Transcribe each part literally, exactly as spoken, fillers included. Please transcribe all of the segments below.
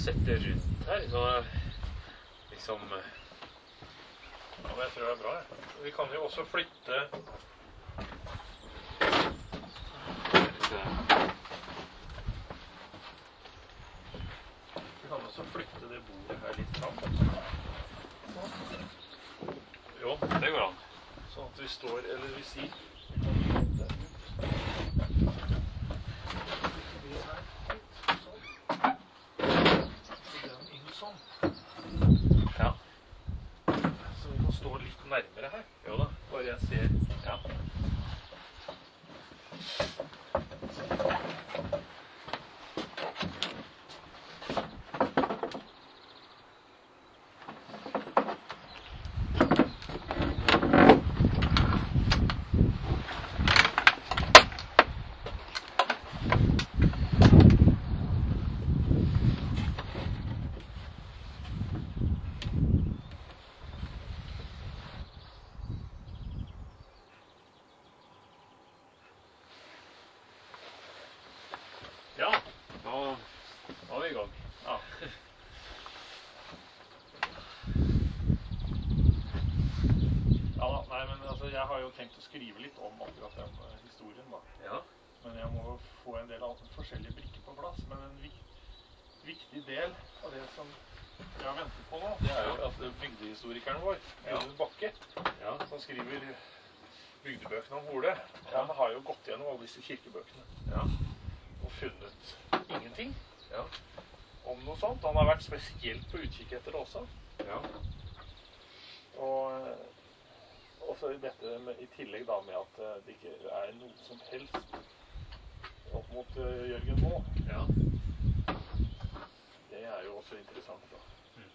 sette rundt her, så liksom... Ja, men jeg tror det er bra, ja. Vi kan jo også flytte... Vi kan også flytte det bordet her litt fram. Jo, det går an. Sånn at vi står, eller vi sier, vi kan flytte den ut. Det her, sånn. Så den inn sånn. Ja. Så vi kan stå litt nærmere her. Jo da. Bare jeg ser. Ja. Ja, nå er vi i gang. Ja. Ja da, nei, men altså, jeg har jo tenkt å skrive litt om akkurat den uh, historien da. Ja. Men jeg må få en del av forskjellige brikker på plass. Men en vik viktig del av det som jeg har ventet på nå, det er jo at bygdehistorikeren vår, Gunhild Bakke, Ja. som skriver bygdebøkene om Hole, han har jo gått gjennom alle disse kirkebøkene. Ja. Og funnet ingenting Ja. om noe sånt. Han har vært spesielt på utkikk etter det også. Ja. Og, og så dette med, i tillegg da med at det ikke er noe som helst opp mot uh, Jørgen Moe. Ja. Det er jo også interessant da. Mm.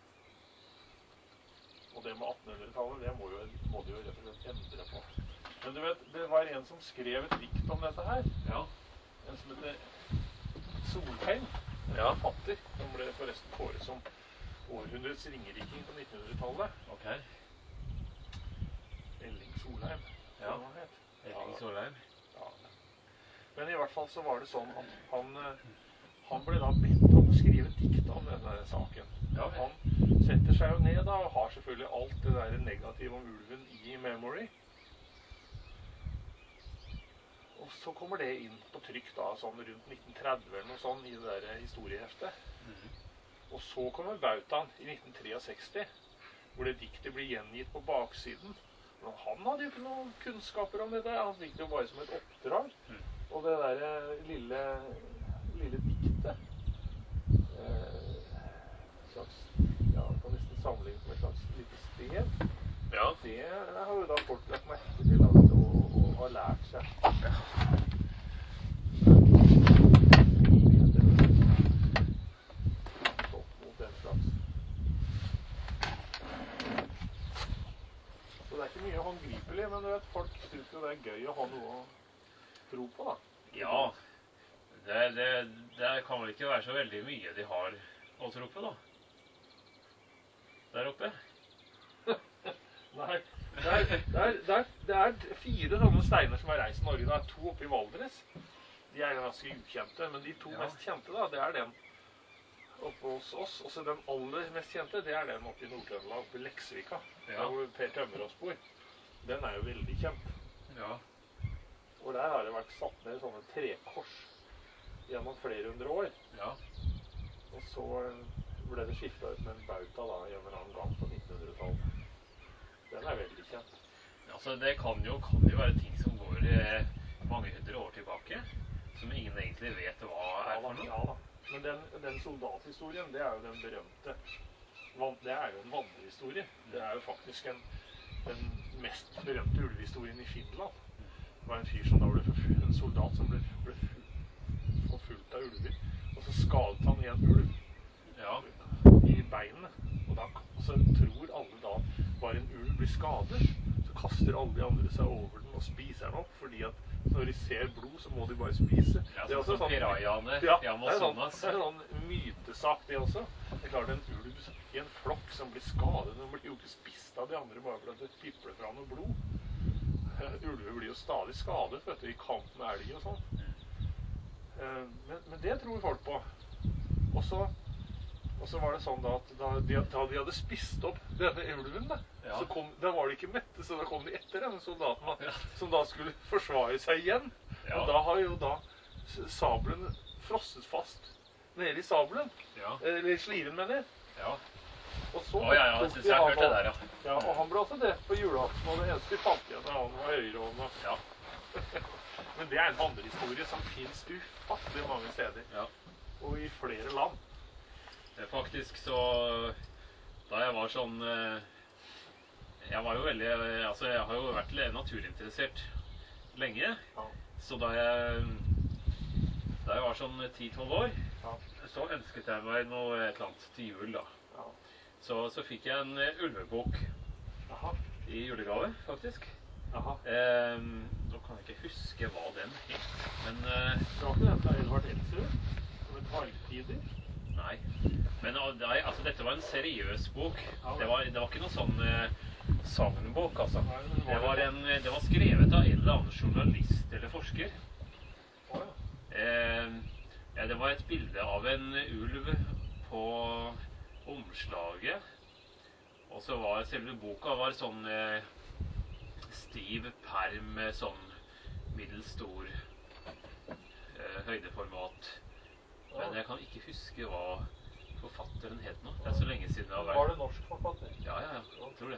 Og det med attenhundretallet, det må, jo, må de jo rett og slett endre på. Men du vet, det var en som skrev et dikt om dette her. Ja. En som heter Solheim, en Ja. forfatter, som ble forresten kåret som århundrets ringeriking på nittenhundretallet. Ok. Elling Solheim, Ja. som han het. Elling Solheim. Ja. Men i hvert fall så var det sånn at han, han ble da bedt om å skrive et dikt om denne saken. Ja. Han setter seg jo ned da, og har selvfølgelig alt det der negative om ulven i memory. Og så kommer det inn på trykk da, sånn rundt nitten tretti eller noe sånn i det der historieheftet. Mhm. Og så kommer Bautaen i nitten sekstitre, hvor det diktet blir gjengitt på baksiden. Men han hadde jo ikke noen kunnskaper om dette, han fikk det jo bare som et oppdrag. Mm. Og det der lille, lille diktet, eh, slags, ja, man kan nesten sammenligne med et slags lite sted. Ja. Det har jo da folk lagt merke til at, og, og har lært seg. Opp mot en slags. Så det er ikke mye håndgripelig, men du vet, folk synes jo det er gøy å ha noe å tro på da. Ja. Det, det, det kan vel ikke være så veldig mye de har å tro på da. Der oppe. Nei, det er, det, er, det, er, det er fire sånne steiner som har reist i Norge. Det er to oppe i Valdres. De er ganske ukjente, men de to Ja. mest kjente da, det er den oppe hos oss. Og så den aller mest kjente, det er den oppe i Nord-Trøndelag, oppe i Leksvika, Ja. hvor Per Tømmerås bor. Den er jo veldig kjent. Ja. Og der har det vært satt ned sånne trekors gjennom flere hundre år. Ja. Og så ble det skiftet ut med en bauta da, en eller annen gang på nittenhundretallet. Den er veldig kjent. Altså, det kan jo, kan jo være ting som går eh, mange hundre år tilbake, som ingen egentlig vet hva er for noe. Ja da. Men den, den soldathistorien, det er jo den berømte. Det er jo en vandrehistorie. Det er jo faktisk en, den mest berømte ulvehistorien i Finland. Det var en fyr som da ble forfulgt, en soldat som ble, ble forfulgt av ulver. Og så skadet han i en ulv Ja. i beinene. Og da så tror alle da bare en ulv blir skadet, så kaster alle de andre seg over den og spiser den opp, fordi at når de ser blod, så må de bare spise. Ja, det er også sånn pirajaene ja, i Amazonas. Det er en sånn, sånn mytesak det også. Det er klart en ulv i en flokk som blir skadet, den blir jo ikke spist av de andre bare fordi det pipler fra noe blod. Ulver blir jo stadig skadet, vet du, i kamp med elg og sånn. Men, men det tror folk på. Og så Og så var det sånn da at da de, da de hadde spist opp denne ulven, da, Ja. så kom, da var de ikke mette, så da kom de etter denne soldaten, da, Ja. som da skulle forsvare seg igjen. Ja. Og da har jo da s- sabelen frosset fast nede i sabelen, Ja. eller sliven, mener jeg. Ja. Og så Å ja, ja, tok jeg, de jeg av hørte det han. der, ja. Ja, og han ble også drept på julaften, og det eneste vi fant igjen av han var høyrehånda. Ja. Men det er en vandrehistorie som finnes ufattelig mange steder, Ja. og i flere land. Det er faktisk så, da jeg var sånn, eh, jeg var jo veldig, eh, altså jeg har jo vært litt naturinteressert lenge, Ja. så da jeg, da jeg var sånn ti tolv år, Ja. så ønsket jeg meg noe et eller annet til jul da. Ja. Så, så fikk jeg en eh, ulvebok Jaha. i julegave, faktisk. Jaha. Eh, nå kan jeg ikke huske hva den het, men eh, Det var ikke den fra Edvard Ensrud? Som et vargtider? nei. Men ah, nei, altså dette var en seriøs bok. Ja, Det var, det var ikke noe sånn eh, sagnbok, altså. Nei, men Det var, det? en, det var skrevet av en eller annen journalist eller forsker. Å, ja. Eh, ja, det var et bilde av en ulv på omslaget. Og så var selve boka var sånn eh, stiv perm med sånn middels stor eh, høydeformat. Men jeg kan ikke huske hva forfatteren het nå. Det er så lenge siden jeg har vært. Var det norsk forfatter? Ja, ja, ja. Jeg tror det.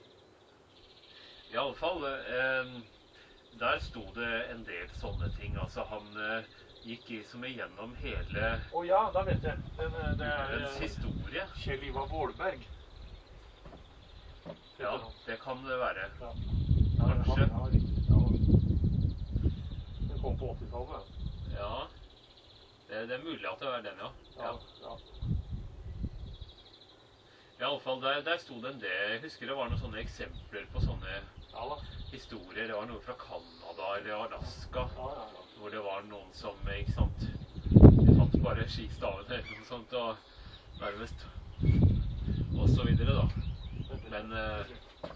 I alle fall, eh, der sto det en del sånne ting. Altså, han eh, gikk liksom igjennom hele Å ja, da vet jeg. Den, eh, det er ulvens eh, historie. Kjell Ivar Vålberg. Ja, det kan det være. Ja. Kanskje. Ja, ja, riktig. Ja. Den kom på åttitallet. Ja, det, det er mulig at det er den, ja. Ja. Ja. Ja. I alle fall, der, der sto det en del. Jeg husker det var noen sånne eksempler på sånne Ja da. historier. Det var noe fra Canada eller Alaska, Ja, ja, ja. hvor det var noen som, ikke sant, de fant bare skistaven eller noe sånt, og nærmest, og så videre da. Men eh,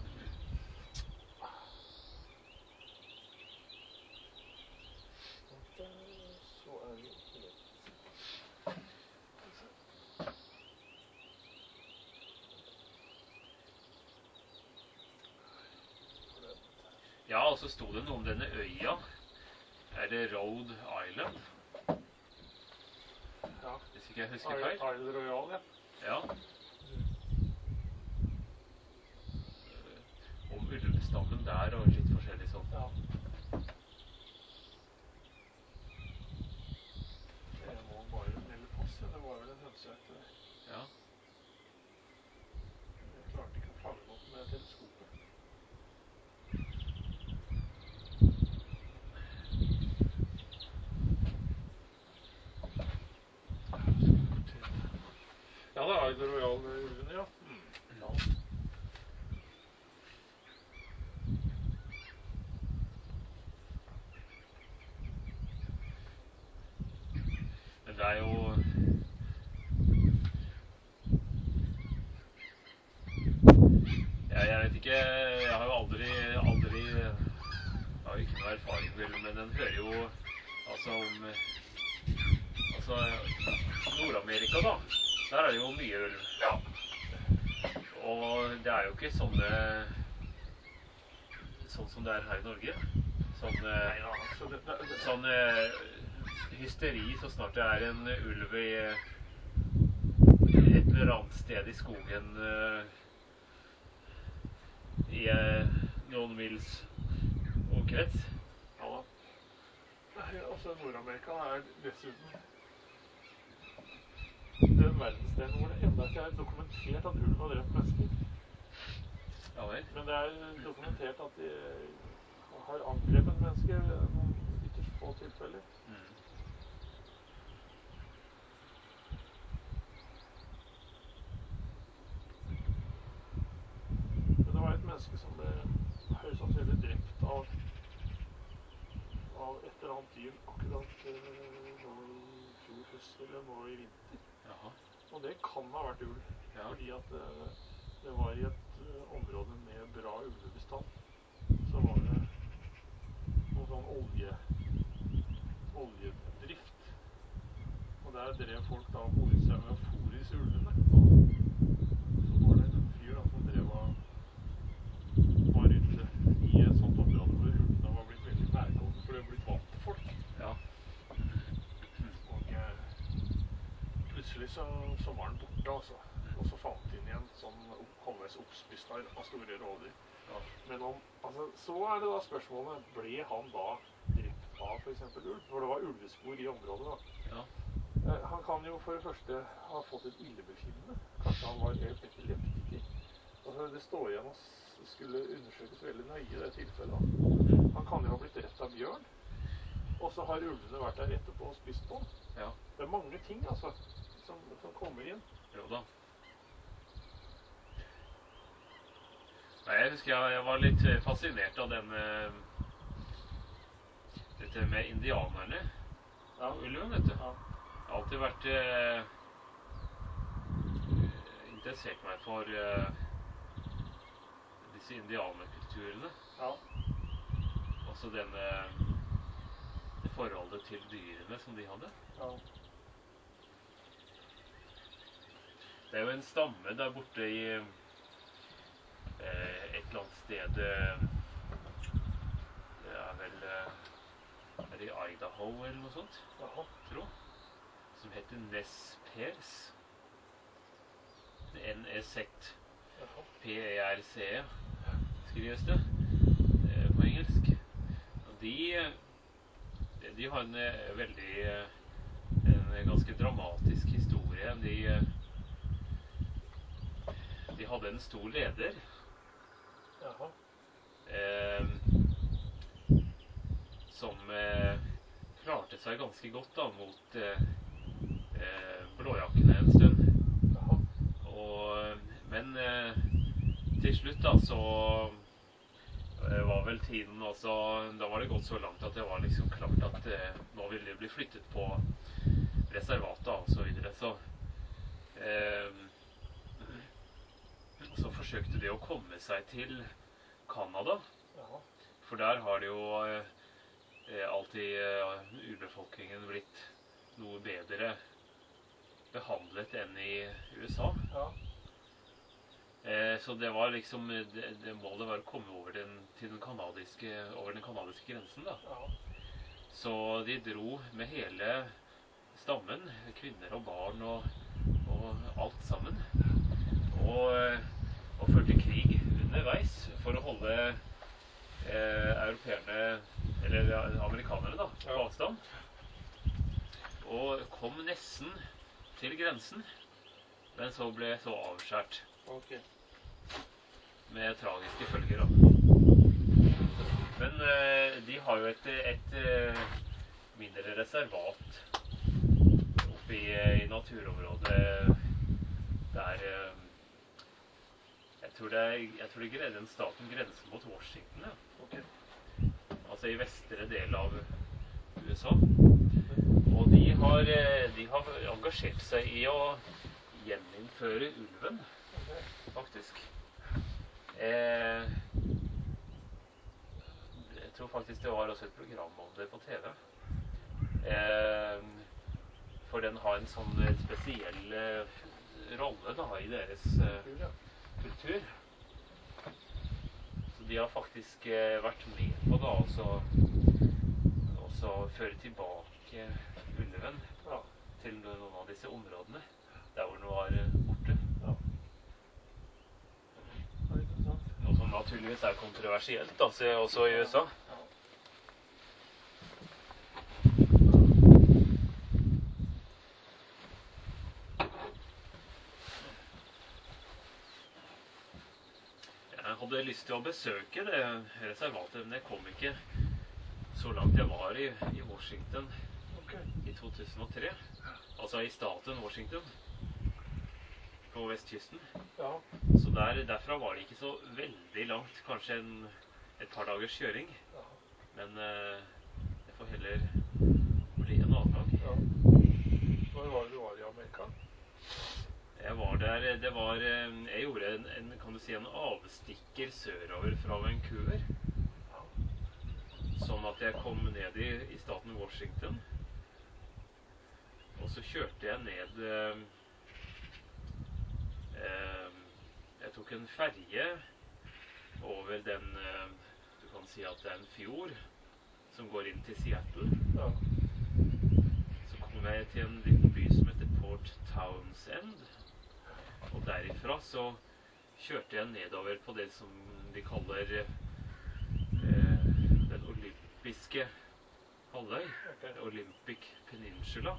Så er vi ikke det. ja, og så sto det noe om denne øya. Er det Rhode Island? Ja. Hvis ikke jeg husker feil. Isle Royal, ja. Ja. Eh, Om ulvestammen der og litt forskjellig sånn. Ja. Jeg må bare melde pass, ja. Det var vel en hønseøyte der. Ja. Jeg klarte ikke å fange den opp med teleskopet. Ja, det er Isle Royal-ulven, ja. Ja. Men det er jo ja, jeg vet ikke. Jeg har jo aldri aldri Jeg har jo ikke noe erfaring vel, men den hører jo altså om altså Nord-Amerika, da. Der er det jo mye ulv. Ja. Og det er jo ikke sånne sånn som det er her i Norge. Sånn eh, Nei, ja, altså, det, det, det, sånn eh, hysteri så snart det er en ulv i eh, et eller annet sted i skogen eh, i eh, noen mils omkrets. ja da. Nei, altså, Nord-Amerika er dessuten den verdensdelen hvor det enda ikke er dokumentert at ulv har drept mennesker. Ja vel. Men det er dokumentert at de har angrepet mennesker ved noen ytterst få tilfeller. Mm. Men det var et menneske som ble høyst sannsynlig drept av, av et eller annet dyr akkurat eh, nå i fjor høst eller nå i vinter. Jaha. Og det kan ha vært ulv, Ja. fordi at det, det var i et eh, område med bra ulvebestand. Så var det noen sånn olje, oljedrift. Og der drev folk da og moret seg med å fôre disse ulvene. Så var det en fyr da, som drev og var ute i et sånt område hvor ulvene var blitt veldig nærgående, for det var blitt vant til folk. Ja. Og eh, plutselig så, så var han borte, altså. Og så fant han igjen sånn halvveis oppspist av store rovdyr. Ja. Men om, altså, så er det da spørsmålet, ble han da drept av for eksempel ulv? For det var ulvespor i området da. Ja. Eh, han kan jo for det første ha fått et illebefinnende. Kanskje han var epileptiker. Altså, det står igjen og skulle undersøkes veldig nøye det tilfellet da. Han kan jo ha blitt drept av bjørn. Og så har ulvene vært der etterpå og spist på han. Ja. Det er mange ting altså, som, som kommer inn. Jo da. Nei, jeg husker jeg, jeg var litt fascinert av den eh, dette med indianerne. Ja. Ulven, vet du. Ja. Jeg har alltid vært eh, interessert meg for eh, disse indianerkulturene. Ja. Også denne det forholdet til dyrene som de hadde. Ja. Det er jo en stamme der borte i eh, et eller annet sted eh, det er vel eh, er det i Idaho eller noe sånt, Jaha. tror jeg, som heter Nez Perce. N E Z P E R C E skrives det eh, på engelsk. Og de, de har en eh, veldig eh, en ganske dramatisk historie. De, de hadde en stor leder Jaha. eh, som eh, klarte seg ganske godt da, mot eh, eh, blåjakkene en stund. Jaha. Og, men eh, til slutt da, så eh, var vel tiden også, da var det gått så langt at det var liksom klart at eh, nå ville det bli flyttet på reservatet og så videre. Så, eh, så forsøkte de å komme seg til Canada, Jaha. for der har det jo eh, alltid eh, urbefolkningen blitt noe bedre behandlet enn i U S A. Ja. Eh, så det var liksom, det, det målet var å komme over den, til den kanadiske, over den kanadiske grensen da. Ja. Så de dro med hele stammen, kvinner og barn og, og alt sammen. Og, og førte krig underveis for å holde eh, europeerne, eller amerikanerne da, på avstand. Og kom nesten til grensen, men så ble så avskjært. Ok. Med tragiske følger da. Men eh, de har jo et, et eh, mindre reservat oppe i, i naturområdet der eh, jeg tror det er, jeg tror det gre- den staten grenser mot Washington, ja. Ok. Altså i vestre del av U S A. Og de har, eh, de har engasjert seg i å gjeninnføre ulven, faktisk. Eh, jeg tror faktisk det var også et program om det på T V. Eh, for den har en sånn spesiell eh, rolle da, i deres eh, kultur. Så de har faktisk eh, vært med på da, også, også føre tilbake ulven Ja. til noen av disse områdene, der hvor den var eh, borte. Ja. Det er interessant. Noe som naturligvis er kontroversielt, da, så også i U S A. Ja. Jeg hadde lyst til å besøke det reservatet, men jeg kom ikke så langt jeg var i, i Washington Ok. i to tusen og tre. Altså i staten Washington, på vestkysten. Ja. Så der, derfra var det ikke så veldig langt, kanskje en, et par dagers kjøring. Ja. Men eh, det får heller bli en annen gang. Ja. Når var det du var i Amerika? Jeg var der, det var, eh, jeg gjorde en, en, kan du si, en avstikker sørover fra Vancouver. Ja. Sånn at jeg kom ned i, i staten Washington. Og så kjørte jeg ned, eh, Eh, jeg tok en ferje over den, eh, du kan si at det er en fjord, som går inn til Seattle. Ja. Så kom jeg til en liten by som heter Port Townsend. Og derifra så kjørte jeg nedover på det som de kaller eh, den olympiske halvøy. Okay. Olympic Peninsula.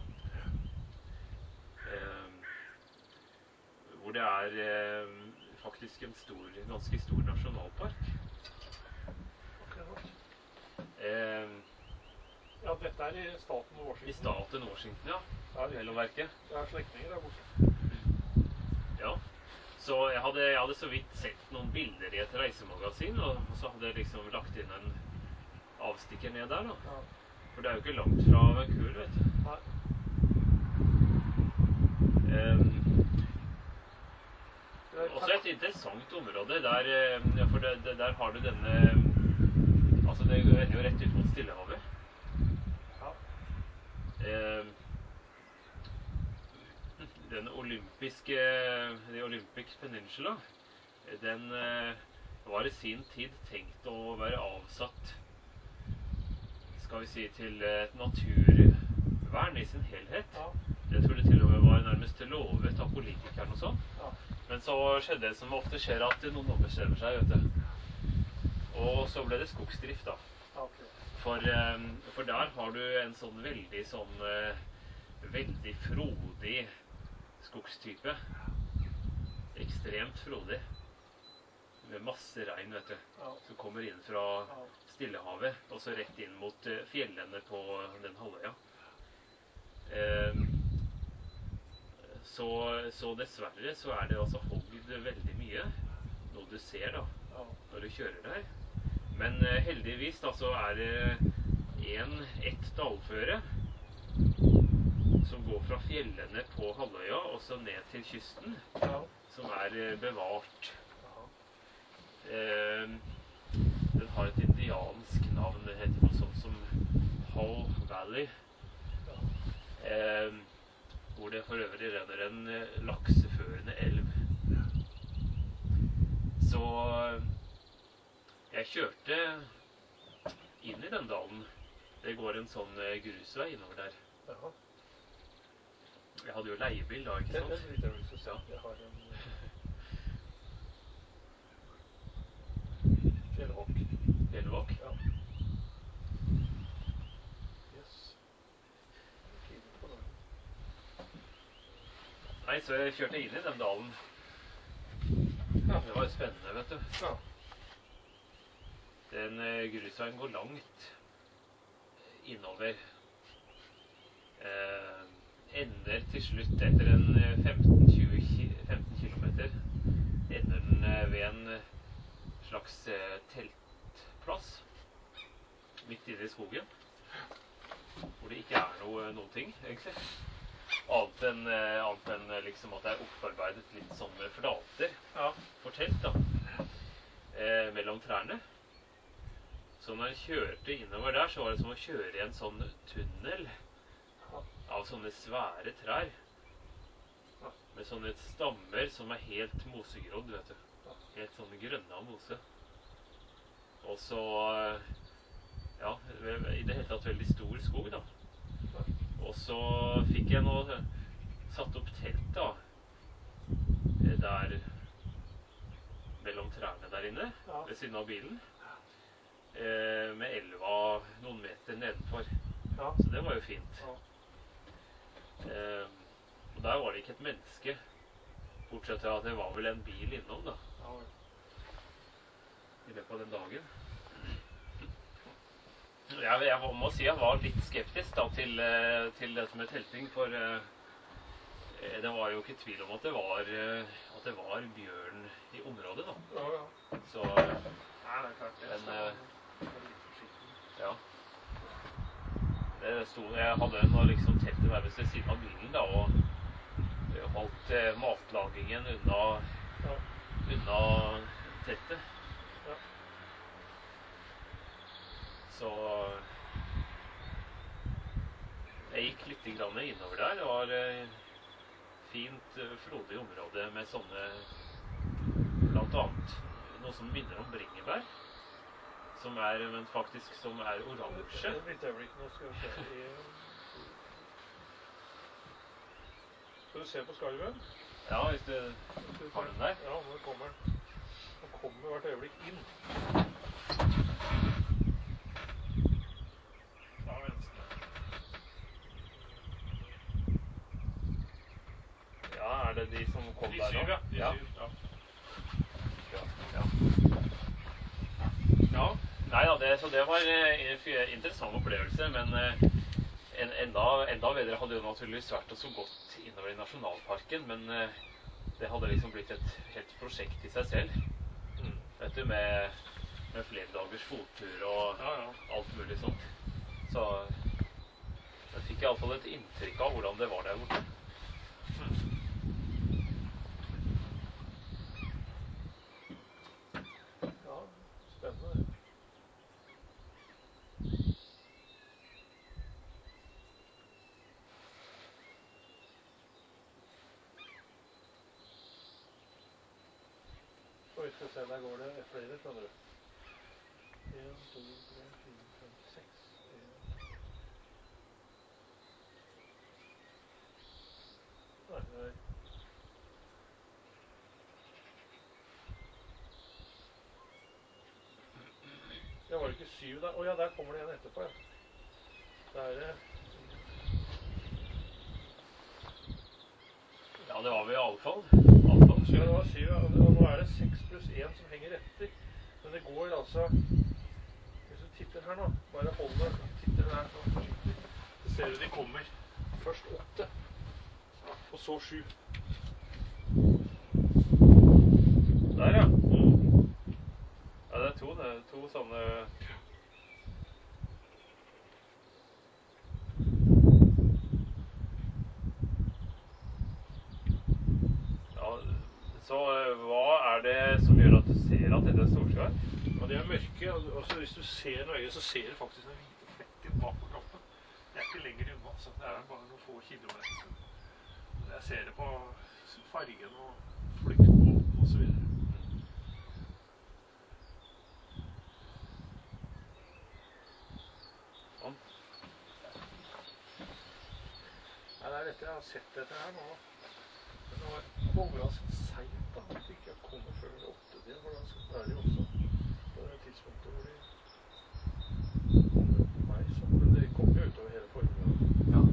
Eh, hvor det er eh, faktisk en stor, ganske stor nasjonalpark. Akkurat. Eh, Ja, dette er i staten Washington. I staten Washington, ja. Ja, Vel å merke. Det er slektninger der borte. Ja. Så jeg hadde, jeg hadde så vidt sett noen bilder i et reisemagasin, og så hadde jeg liksom lagt inn en avstikker ned der, da. Ja. For det er jo ikke langt fra Vancouver, vet du. Nei. Um, også et interessant område der, ja, for det, det, der har du denne, altså det ender jo rett ut mot Stillehavet. Ja. Um, den olympiske, the Olympic Peninsula, den uh, var i sin tid tenkt å være avsatt, skal vi si, til et naturvern i sin helhet. Ja. Jeg tror det til og med var nærmest lovet av politikerne og sånn. Ja. Men så skjedde det som ofte skjer, at noen ombestemmer seg, vet du. Og så ble det skogsdrift, da. Okay. For, for der har du en sånn veldig sånn, veldig frodig skogstype. Ekstremt frodig. Med masse regn, vet du. Ja. Som kommer inn fra Stillehavet, og så rett inn mot fjellene på den halvøya. Eh, så, så dessverre så er det altså hogd veldig mye, noe du ser da, Ja. når du kjører der. Men eh, heldigvis da så er det en, ett dalføre som går fra fjellene på halvøya og så ned til kysten, Ja. som er eh, bevart. Ja. Eh, den har et indiansk navn, det heter noe sånt som Howe Valley. Eh, hvor det for øvrig renner en eh, lakseførende elv. Så jeg kjørte inn i den dalen. Det går en sånn eh, grusvei innover der. Ja. Jeg hadde jo leiebil da, ikke Det sant? er litt jeg vil si. Ja. Jeg har en fjellvåk. Fjellvåk. Ja. Yes. Tiden på den. Nei, så jeg kjørte inn i den dalen. Ja. Det var jo spennende, vet du. Ja. Den eh, grusveien går langt innover. Eh, ender til slutt etter en eh, femten til tjue kilometer. Ender den eh, ved en eh, slags eh, teltplass midt inne i skogen. Hvor det ikke er noe, noen ting, egentlig. Annet enn, eh, annet enn eh, liksom at det er opparbeidet litt sånn med flater Ja. for telt da. Eh, mellom trærne. Så når jeg kjørte innover der, så var det som å kjøre i en sånn tunnel av sånne svære trær. Med sånne stammer som er helt mosegrodd, vet du. Helt sånn grønne av mose. Og så, ja, i det hele tatt veldig stor skog da. Og så fikk jeg nå satt opp telt da. Der, mellom trærne der inne, ved siden av bilen. Eh, med elva noen meter nedenfor. Ja. Så det var jo fint. Ja. Eh, og der var det ikke et menneske, bortsett fra at det var vel en bil innom da, Ja. i løpet av den dagen. Jeg, jeg må si jeg var litt skeptisk da, til, eh, til dette med telting, for eh, det var jo ikke tvil om at det var, eh, at det var bjørn i området da. Ja, ja. Så, Nei, det er klart det. Men, eh, Så det er litt forsiktig. ja. Det stod, jeg hadde en liksom teltet nærmest ved siden av bilen da, og holdt eh, matlagingen unna, Ja. unna teltet. Ja. Så jeg gikk litt grann innover der. Det var eh, fint, eh, frodig område med sånne, blant annet, noe som minner om bringebær, som er, men faktisk som er oransje. Litt øyeblikk, nå skal vi se. Skal du se på skarven? Ja, hvis du har den der. Ja, nå kommer den. Den kommer hvert øyeblikk inn. Ta venstre. Ja, er det de som kom De der nå? syv, ja. De Ja. syv, ja. Ja. Ja. Ja. Nei da, det, så det var eh, en interessant opplevelse, men eh, en, enda, enda bedre hadde jo naturligvis vært å så gått innover i nasjonalparken, men eh, det hadde liksom blitt et helt prosjekt i seg selv. Mm. Vet du, med, med flere dagers fottur og Ja, ja. alt mulig sånt. Så jeg fikk i alle fall et inntrykk av hvordan det var der borte. Mm. Ja, spennende. Og vi skal se, der går det flere, skjønner du. En, to, tre, fire, fem, seks. En. Nei, nei. Det var ikke syv der. Åja, der kommer det en etterpå, ja. Der er det... Ja, det var vi i alle fall. Alle fall Ja, det var syv, ja. Og nå er det seks pluss en som henger etter. Men det går altså... Hvis du titter her nå, bare hold det, titter her nå forsiktig. Så ser du de kommer først åtte, og så sju. Der, ja. Mm. Ja, det er to, det er to sånne... Ja, så eh, hva er det som gjør at du ser at dette er Storsjøen? Ja, de er mørke, og altså, hvis du ser nøye, så ser du faktisk den hvite flekken bak på kroppen. Det er ikke lenger unna, så det er bare noen få kilometer. Jeg ser det på fargen og flyktmåten og så videre. Sånn. Nei, det er dette jeg har sett dette her nå. Men det var overraskende sent da, at ikke jeg kommer før det åtte del, for da er de også på det tidspunktet hvor de kommer opp på meg, så, men de kommer jo utover hele formiddagen. Ja.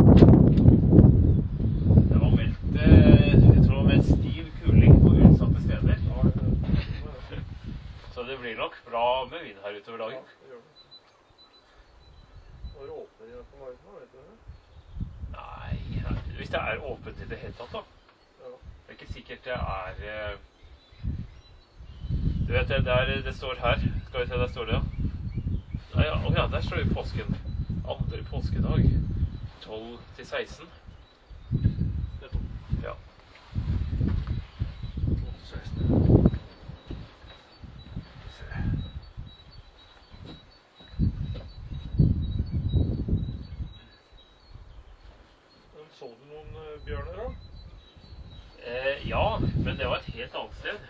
Det var meldt, eh, jeg tror det var meldt stiv kuling på utsatte steder. Ja, det, det, det, Så det blir nok bra med vind her utover ja, dagen. det gjør det. Når åpner de på morgenen nå, vet du det? Nei, hvis det er åpent i det hele tatt da. Ja. Det er ikke sikkert det er... eh, Du vet, det, der, det står her. Skal vi se, der står det, ja. Nei, ja, å ja, der står det påsken. Andre påskedag. tolv til seksten. Det er to. Ja. seksten. Se. Men så du noen eh, bjørner da? Eh, ja, men det var et helt annet sted.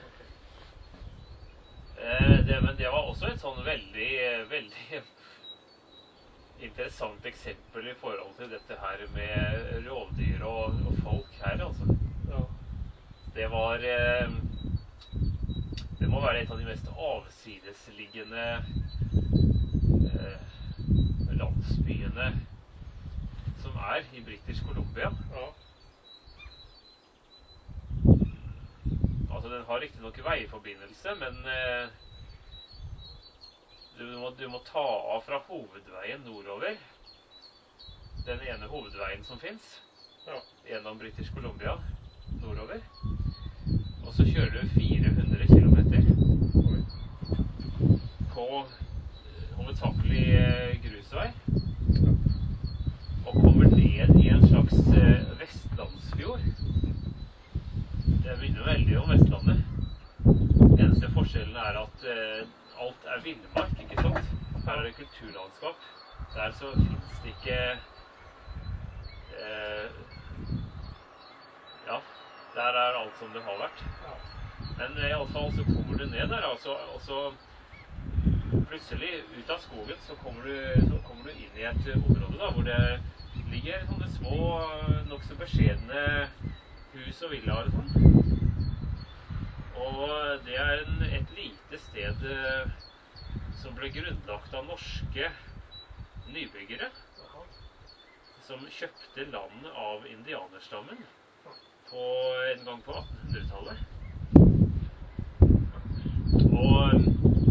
Eh, det, men det var også et sånn veldig, eh, veldig interessant eksempel i forhold til dette her med rovdyr og, og folk her, altså. Ja. Det var... Eh, det må være et av de mest avsidesliggende eh, landsbyene som er i British Columbia. Ja. Altså, den har ikke nok veiforbindelse, men eh, du, må, du må ta av fra hovedveien nordover. Den ene hovedveien som finnes, Ja. gjennom British Columbia, nordover. Og så kjører du fire hundre kilometer Oi. på eh, hovedsakelig eh, grusvei. Og kommer ned i en slags eh, vestlandsfjord. Det minner veldig om Vestlandet. Eneste forskjellen er at eh, alt er villmark, ikke sant? Her er det kulturlandskap. Der så finnes det ikke eh, Ja, der er alt som det har vært. Ja. Men i alle fall så kommer du ned der, altså, og så plutselig ut av skogen så kommer du, så kommer du inn i et område da, hvor det ligger sånne små, nok så beskjedne hus og villaer og sånn. Og det er en, et lite sted som ble grunnlagt av norske nybyggere som kjøpte land av indianerstammen på en gang på attenhundretallet. Og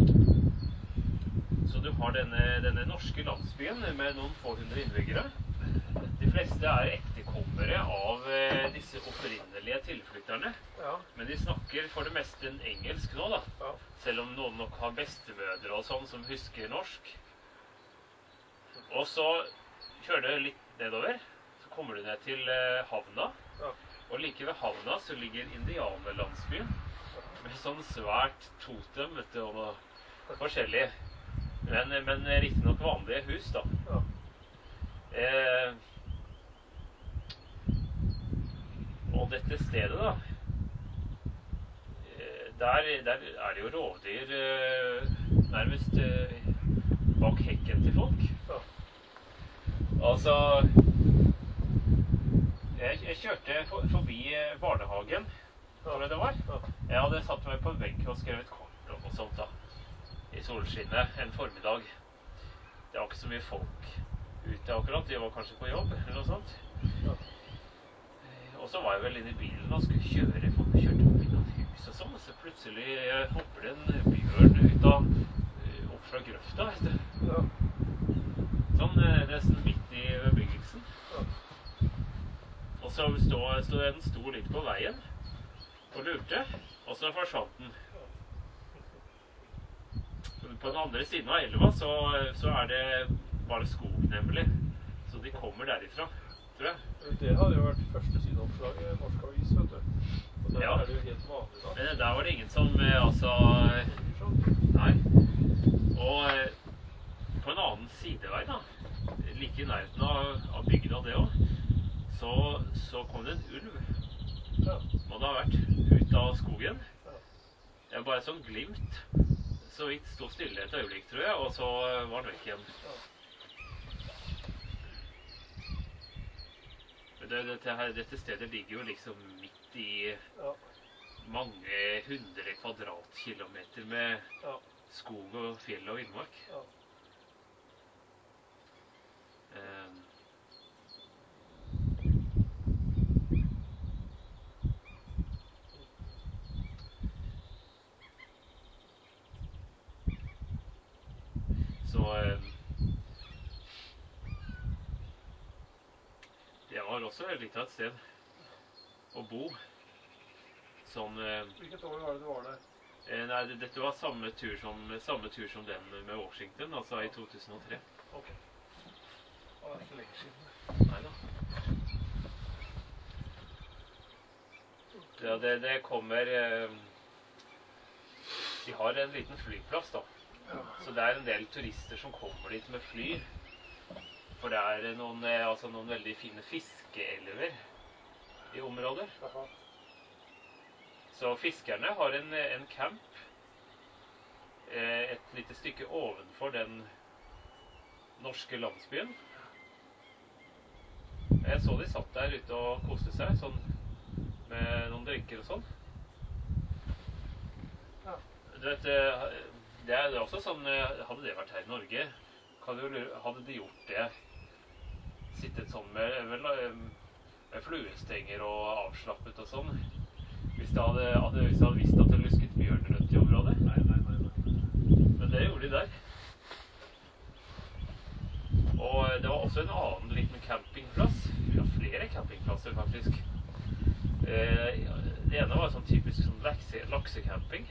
så du har denne, denne norske landsbyen med noen få hundre innbyggere. De fleste er etterkommere av disse opprinnelige tilflytterne. Ja. Men de snakker for det meste en engelsk nå, da. Ja. Selv om noen nok har bestemødre og sånn som husker norsk. Og så kjører du litt nedover, så kommer du ned til havna. Ja. Og like ved havna så ligger indianerlandsbyen med sånn svært totem, vet du, og forskjellig. Men, men riktig nok vanlige hus, da. Ja. Eh, og dette stedet, da, eh, der, der er det jo rovdyr eh, nærmest eh, bak hekken til folk. Ja. Altså, jeg, jeg kjørte for, forbi barnehagen, tror jeg det var. Ja. Jeg hadde satt meg på en benk og skrevet kort og sånt da, i solskinnet en formiddag. Det var ikke så mye folk ute akkurat, de var kanskje på jobb eller noe sånt. Ja. Og så var jeg vel inne i bilen og skulle kjøre, for vi kjørte opp i noen hus og sånn, og så plutselig hopper det en bjørn ut av, opp fra grøfta, vet du. Ja. Sånn nesten midt i bebyggelsen. Ja. Og så stod, stod den sto litt på veien og lurte, og så forsvant den. På den andre siden av elva så, så er det bare skog nemlig, så de kommer derifra, tror jeg. Det hadde jo vært første sideoppslag i norsk avis, vet du. Og der ja. Er det jo helt vanlig da. Men der var det ingen som, altså... Nei. Og på en annen sidevei da, like i nærheten av, av bygden av det også, så, så kom det en ulv. Ja. Og det har vært ut av skogen. Ja. Det er bare sånn glimt. Så vidt stod stille et øyeblikk, tror jeg, og så var den vekk igjen. Ja. Det, dette, her, dette stedet ligger jo liksom midt i ja. mange hundre kvadratkilometer med ja. skog og fjell og innmark. Ja. Um, så um, det var også litt av et sted å bo. Sånn, hvilket år var det du var der? Eh, nei, dette var samme tur, som, samme tur som den med Washington, altså i to tusen og tre. Ok. Det var ikke lenge siden. Neida. Ja, det, det kommer... Eh, de har en liten flyplass da. Ja. Så det er en del turister som kommer dit med fly. For det er noen, altså noen veldig fine fiskeelver i området. Aha. Så fiskerne har en, en camp et lite stykke ovenfor den norske landsbyen. Jeg så de satt der ute og koste seg, sånn, med noen drinker og sånn. Ja. Du vet, det er også sånn, hadde det vært her i Norge, hadde de gjort det, sittet sånn med, med fluestenger og avslappet og sånn, hvis de hadde, hadde, hvis de hadde visst at det lusket bjørn rundt i området. Nei, nei, nei, nei. Men det gjorde de der. Og det var også en annen liten campingplass. Vi har flere campingplasser faktisk. Eh, det ene var sånn typisk sånn lakse, laksecamping.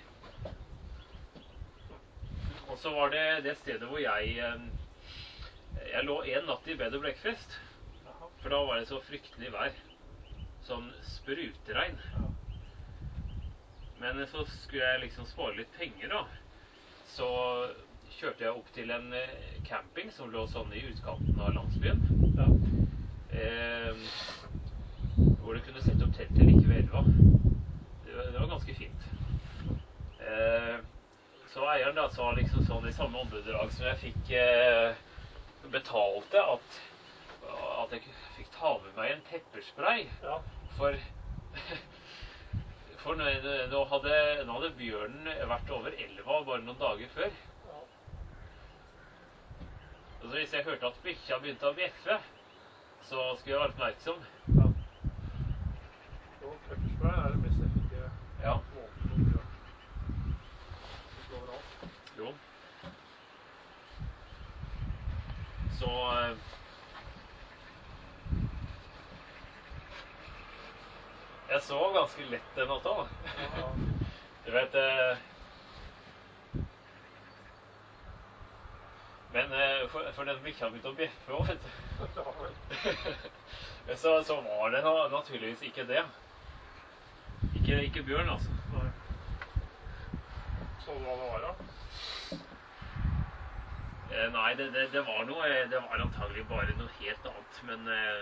Og så var det det stedet hvor jeg jeg lå en natt i bed og breakfast, for da var det så fryktelig vær, sånn spruteregn. Men så skulle jeg liksom spare litt penger da, så kjørte jeg opp til en camping som lå sånn i utkanten av landsbyen. Ja. Eh, hvor du kunne sette opp teltet like ved elva. Det var, det var ganske fint. Eh, så eieren da sa liksom sånn i samme åndedrag som jeg fikk eh, betalte at, at jeg fikk ta med meg en pepperspray. Ja. For, for nå, nå, hadde, nå hadde bjørnen vært over elva bare noen dager før. Ja. Så hvis jeg hørte at bikkja begynte å bjeffe, så skulle jeg være oppmerksom. Ja. Jo, pepperspray er det mest effektive Ja. måten å gjøre. Det slår overalt. Jo. Så eh, jeg så ganske lett den natta. Ja, ja. Du vet eh, Men eh, for, for den bikkja begynte å bjeffe også, vet du. Ja, vel. så, så var det na- naturligvis ikke det. Ikke, ikke bjørn, altså. Nei. Så hva det var da? Eh, nei, det, det, det var noe Det var antagelig bare noe helt annet, men eh,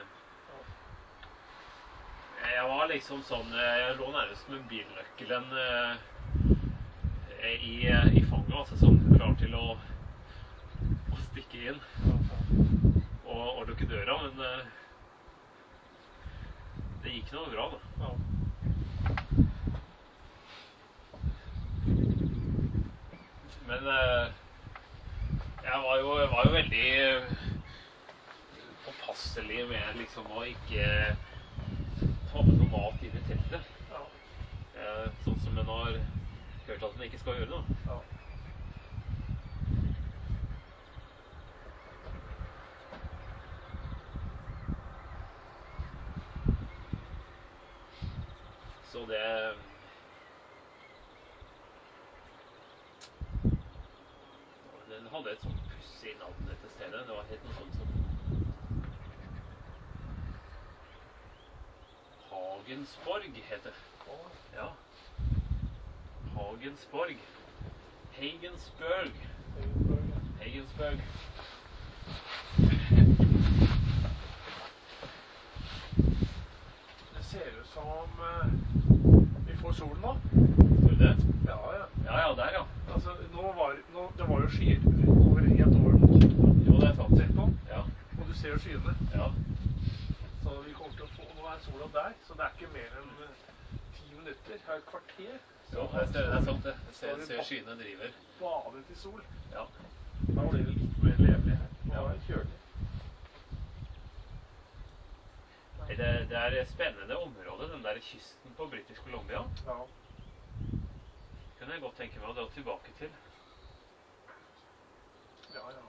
jeg var liksom sånn eh, Jeg lå nærmest med bilnøkkelen eh, i, i fanget, altså sånn klar til å, å stikke inn Ja, ja. og, og lukke døra, men eh, det gikk noe bra, da. Ja. Men eh, jeg var jo, jeg var jo veldig eh, påpasselig med liksom å ikke ta med noe mat inn i teltet. Ja. Eh, sånn som en har hørt at en ikke skal gjøre det. Ja. Så det Den hadde et sånt pussig navn dette stedet. Det var helt noe sånt som Hagensborg heter det. Å, Ja. Hagensborg. Hagensburg. Hagensburg, ja. Hagensburg. Det ser ut som eh, vi får solen nå. Tror du det? Ja, ja. Ja, ja, der, ja. Altså, nå var, nå, det var jo skyer over, helt over mot toppen. Jo, det er sant. Sett på, Ja. og du ser jo skyene. Ja. Så vi kommer til å få, nå er sola der, så det er ikke mer enn eh, ti minutter, her et kvarter. Jo, det er, det er sant det. Jeg ser, ser skyene driver. Badet i sol. Ja. Da blir det litt mer levelig her. Nå Ja. er det kjølig. Det, det er et spennende område, den der kysten på British Columbia. Ja. Kunne jeg godt tenke meg å dra tilbake til. Ja, ja.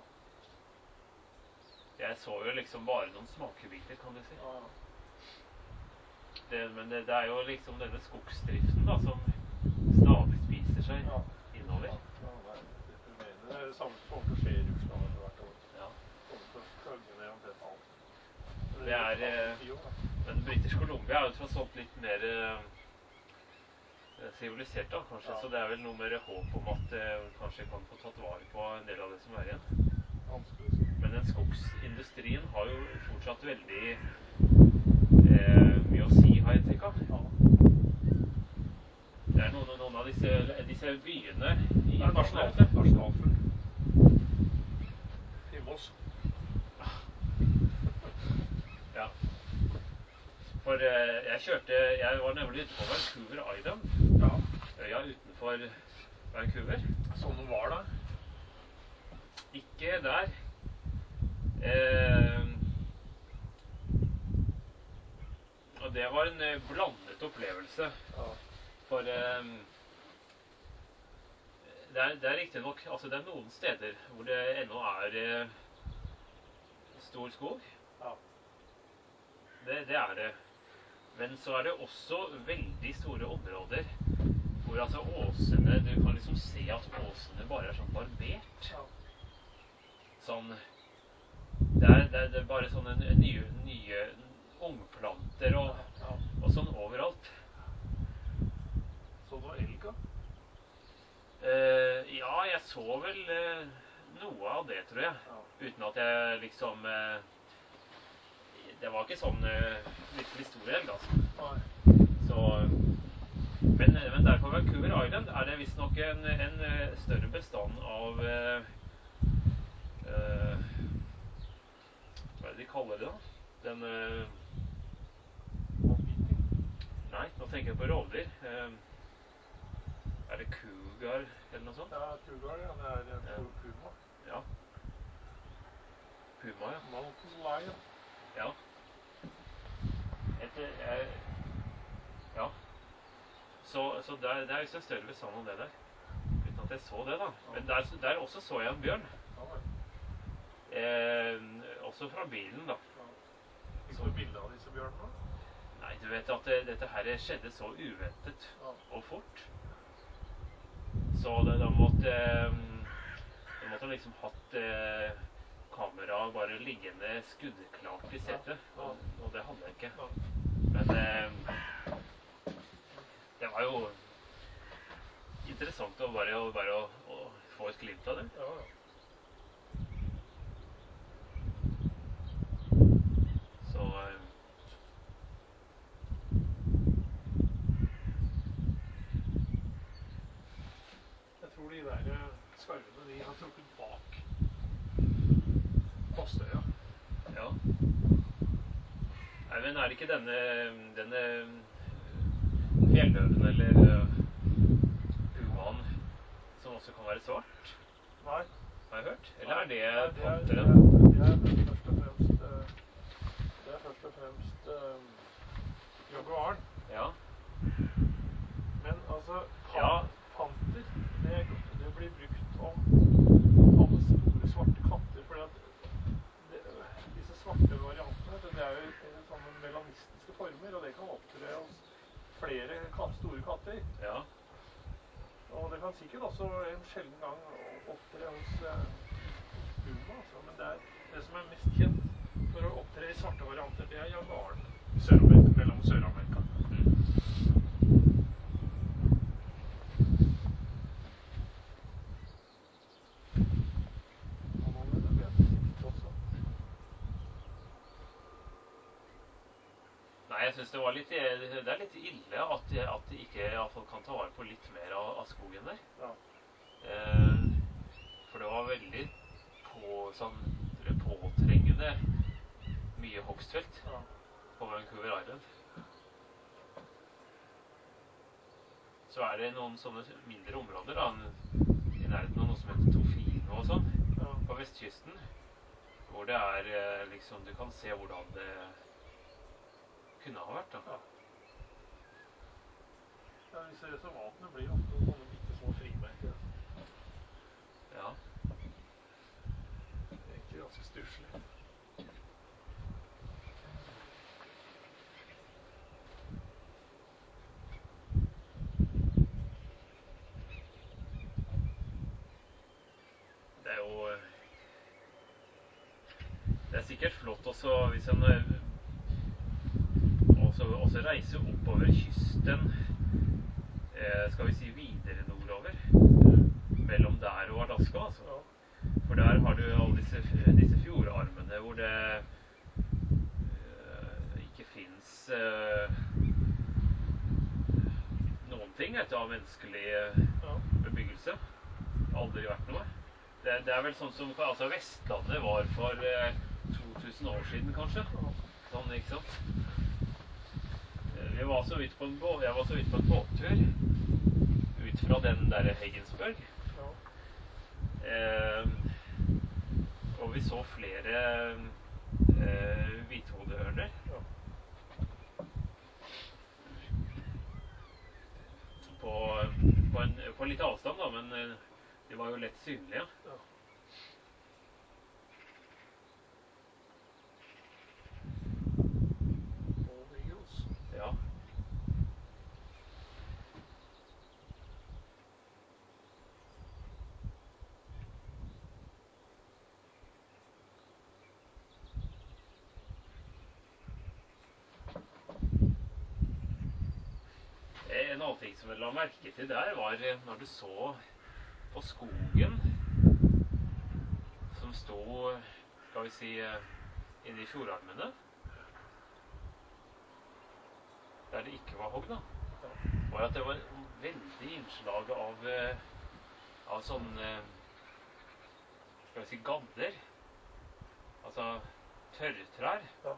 Jeg så jo liksom bare noen smakebiter, kan du si. Ja, ja. Det, men det, det er jo liksom denne skogsdriften da, som stadig spiser seg Ja. innover. Ja, det er deprimerende. Det er det samme som kommer til å skje i Russland etter hvert år. Ja. Kommer til å følge ned omtrent alt. Det er, eh, Men British Columbia er jo tross alt litt mer eh, sivilisert, da, kanskje. Ja. Så det er vel noe mer håp om at det kanskje kan få tatt vare på en del av det som er igjen. Vanskelig å si. Men den skogsindustrien har jo fortsatt veldig eh, mye å si, har jeg inntrykk av. Ja. Det er noen, noen av disse, disse byene i Det er nasjonal- nasjonal- nasjonalfugl. I Moss. Ja. For eh, jeg kjørte Jeg var nemlig ute på Vancouver Island, Ja. øya utenfor Vancouver. Sånn den var da. Ikke der. Eh, og det var en eh, blandet opplevelse. Ja. For eh, det er, det er riktig nok Altså, det er noen steder hvor det ennå er eh, stor skog. Ja. Det, det er det. Men så er det også veldig store områder hvor altså åsene Du kan liksom se at åsene bare er sånn barbert. Ja. Sånn Det er, det er, det er bare sånne nye, nye ungplanter og, Ja. og sånn overalt. Så du elg da? Eh, ja, jeg så vel eh, noe av det, tror jeg. Ja. Uten at jeg liksom eh, det var ikke sånn uh, virkelig stor elg, altså. Nei. Så, men, men der på Vancouver Island er det visstnok en, en større bestand av uh, uh, hva er det de kaller det da? Den uh, nei, nå tenker jeg på rovdyr. Uh, er det cougar eller noe sånt? Ja, cougar, ja, det er uh, ja. puma. Ja. Puma, ja. Mountain lion. Ja. Et, uh, ja. Så, så der, det er jo så større bestand om det der. Uten at jeg så det da. Men der, der også så jeg en bjørn. Eh, også fra bilen da. Fikk du bilde av disse bjørnene? Nei, du vet at det, dette her skjedde så uventet og fort. Så det, da måtte da måtte liksom hatt eh, kamera bare liggende skuddklart i setet. Og, og det hadde jeg ikke. Men eh, det var jo interessant å bare, å, bare å, å få et glimt av det. Ja, ja. Så jeg tror de der skarvene, de har trukket bak Bastøya. ja. Nei, men er det ikke denne, denne fjelløven eller uh, pumaen som også kan være svart? Nei. Har jeg hørt? Eller er det Nei, det er, panteren? det er, det er først og fremst uh, det er først og fremst uh, jaguaren. Ja. Men altså, pan, Ja. panter, det, det blir brukt om alle store svarte katter, fordi at det, disse svarte variantene, det er jo sånne melanistiske former, og det kan opptre hos flere store katter. Ja. Og det kan sikkert også en sjelden gang opptre hos uh, puma, altså. Men det, er, det som er mest kjent for å opptre i svarte varianter, det er jaguaren i Sør-Amerika, mellom Sør-Amerika. Nei, jeg synes det var litt, det er litt ille at, at de ikke i hvert fall kan ta vare på litt mer av, av skogen der. Ja. Eh, for det var veldig på, sånn, påtrengende mye hogstfelt Ja. på Vancouver Island. Så er det noen sånne mindre områder da, i nærheten av noe som heter Tofino og sånn, Ja. på vestkysten, hvor det er liksom, du kan se hvordan det kunne ha vært da. Ja. Ja, disse reservatene blir ofte sånne bitte små frimerker. Ja. Det er egentlig ganske stusslig. Det er jo det er sikkert flott også hvis en også, også reiser oppover kysten, eh, skal vi si videre nordover, mellom der og Alaska, altså. Ja. For der har du alle disse, disse fjordarmene hvor det eh, ikke finnes eh, noen ting etter av menneskelig Ja. bebyggelse. Aldri vært noe. Det, det er vel sånn som altså Vestlandet var for eh, to tusen år siden, kanskje. Sånn, ikke sant? Vi var så vidt på en båt, jeg var så vidt på en båttur ut fra den der Haggensburg. Ja. Eh, og vi så flere eh, hvithodeørner. Ja. På, på, en, på litt avstand da, men eh, de var jo lett synlige. Ja. Bald eagles. Ja. En annen ting som jeg la merke til der var når du så på skogen som stod, skal vi si, inni fjordarmene, der det ikke var hogg, da, var at det var veldig innslag av, av sånn, skal vi si, gadder. Altså tørrtrær. Ja.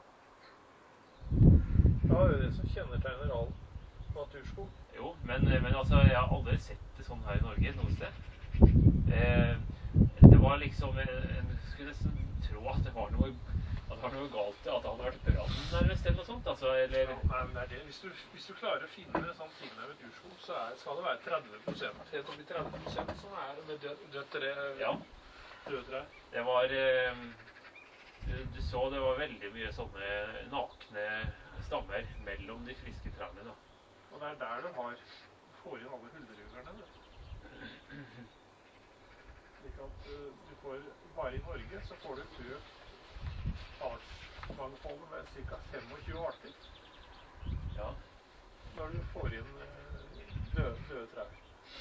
Ja, det er det som kjennetegner all naturskog. Jo, men, men altså, jeg har aldri sett det sånn her i Norge noe sted. Eh, det var liksom, en skulle nesten tro at det var noe, at det var noe galt, at det hadde vært brann nærmest eller noe sånt, altså, eller... Ja, nei, men det er det. Hvis du, hvis du klarer å finne sånn tilnærmet urskog, så er, skal det være tretti prosent, helt oppi tretti prosent som er med død, dødt tre, ja. Døde tre. Det var, eh, du, du så det var veldig mye sånne nakne stammer mellom de friske trærne, da. Og det er der du har, får inn alle huldrugerne, du. Slik at uh, du får, bare i Norge, så får du økt artsmangfoldet med ca. tjuefem arter. Ja. Når du får inn uh, døde, døde trær.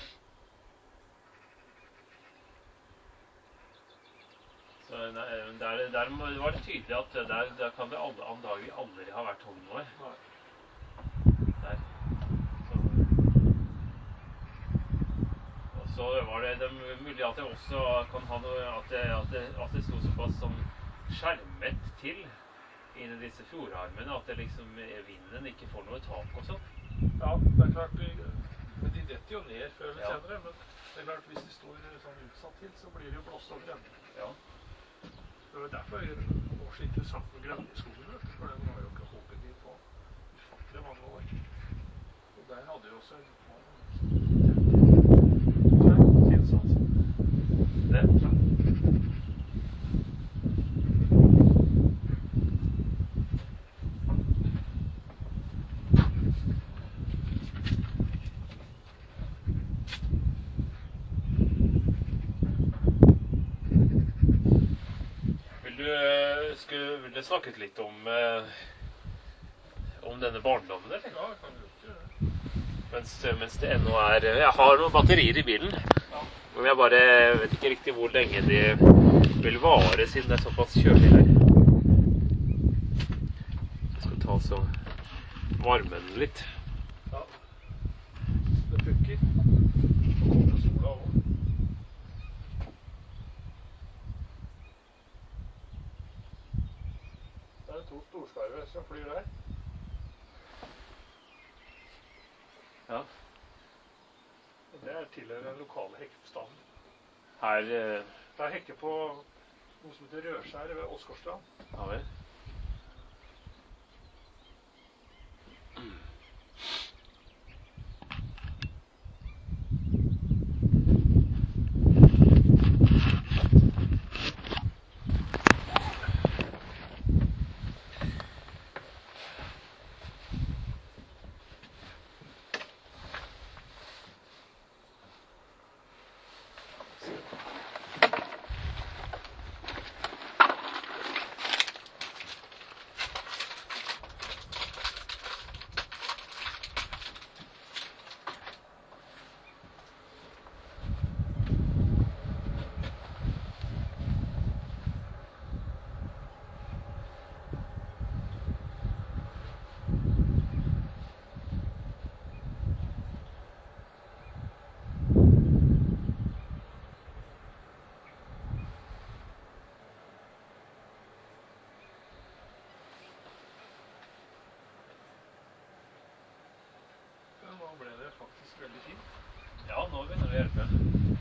Så der, der, der var det tydelig at der, der kan det alle, antagelig aldri ha vært hogg noe. Nei. Der. Så var det, det mulig at det også kan ha noe, at det, at det, at det stod såpass som skjermet til inni disse fjordarmene, at det liksom, vinden ikke får noe tak og sånn. Ja, det er klart, men de detter jo ned før eller ja. senere, men det er klart, hvis de står sånn utsatt til, så blir det jo blåst over ende. Ja. Det var derfor det var så interessant med Grønneskogen, for den var jo ikke hogget inn på ufattelig mange år. Og der hadde jo også en Det. Vil du, skulle, vil du snakket litt om, eh, om denne barndommen, eller? Ja, kan du ikke gjøre det. Mens, mens det ennå er... Jeg har noen batterier i bilen. Ja. Men jeg bare vet ikke riktig hvor lenge de vil vare, siden det er såpass kjølig her. Jeg skal ta så varme den litt. Ja. Det funker. Så kommer sola over. Det er to storskarver som flyr der. Ja. Det er tilhører den lokale hekkebestanden. Her... Eh, det er hekke på noe som heter Rørskjær ved Åsgårdstrand. ja vel. Nå ble det faktisk veldig fint. Ja, nå begynner det å hjelpe.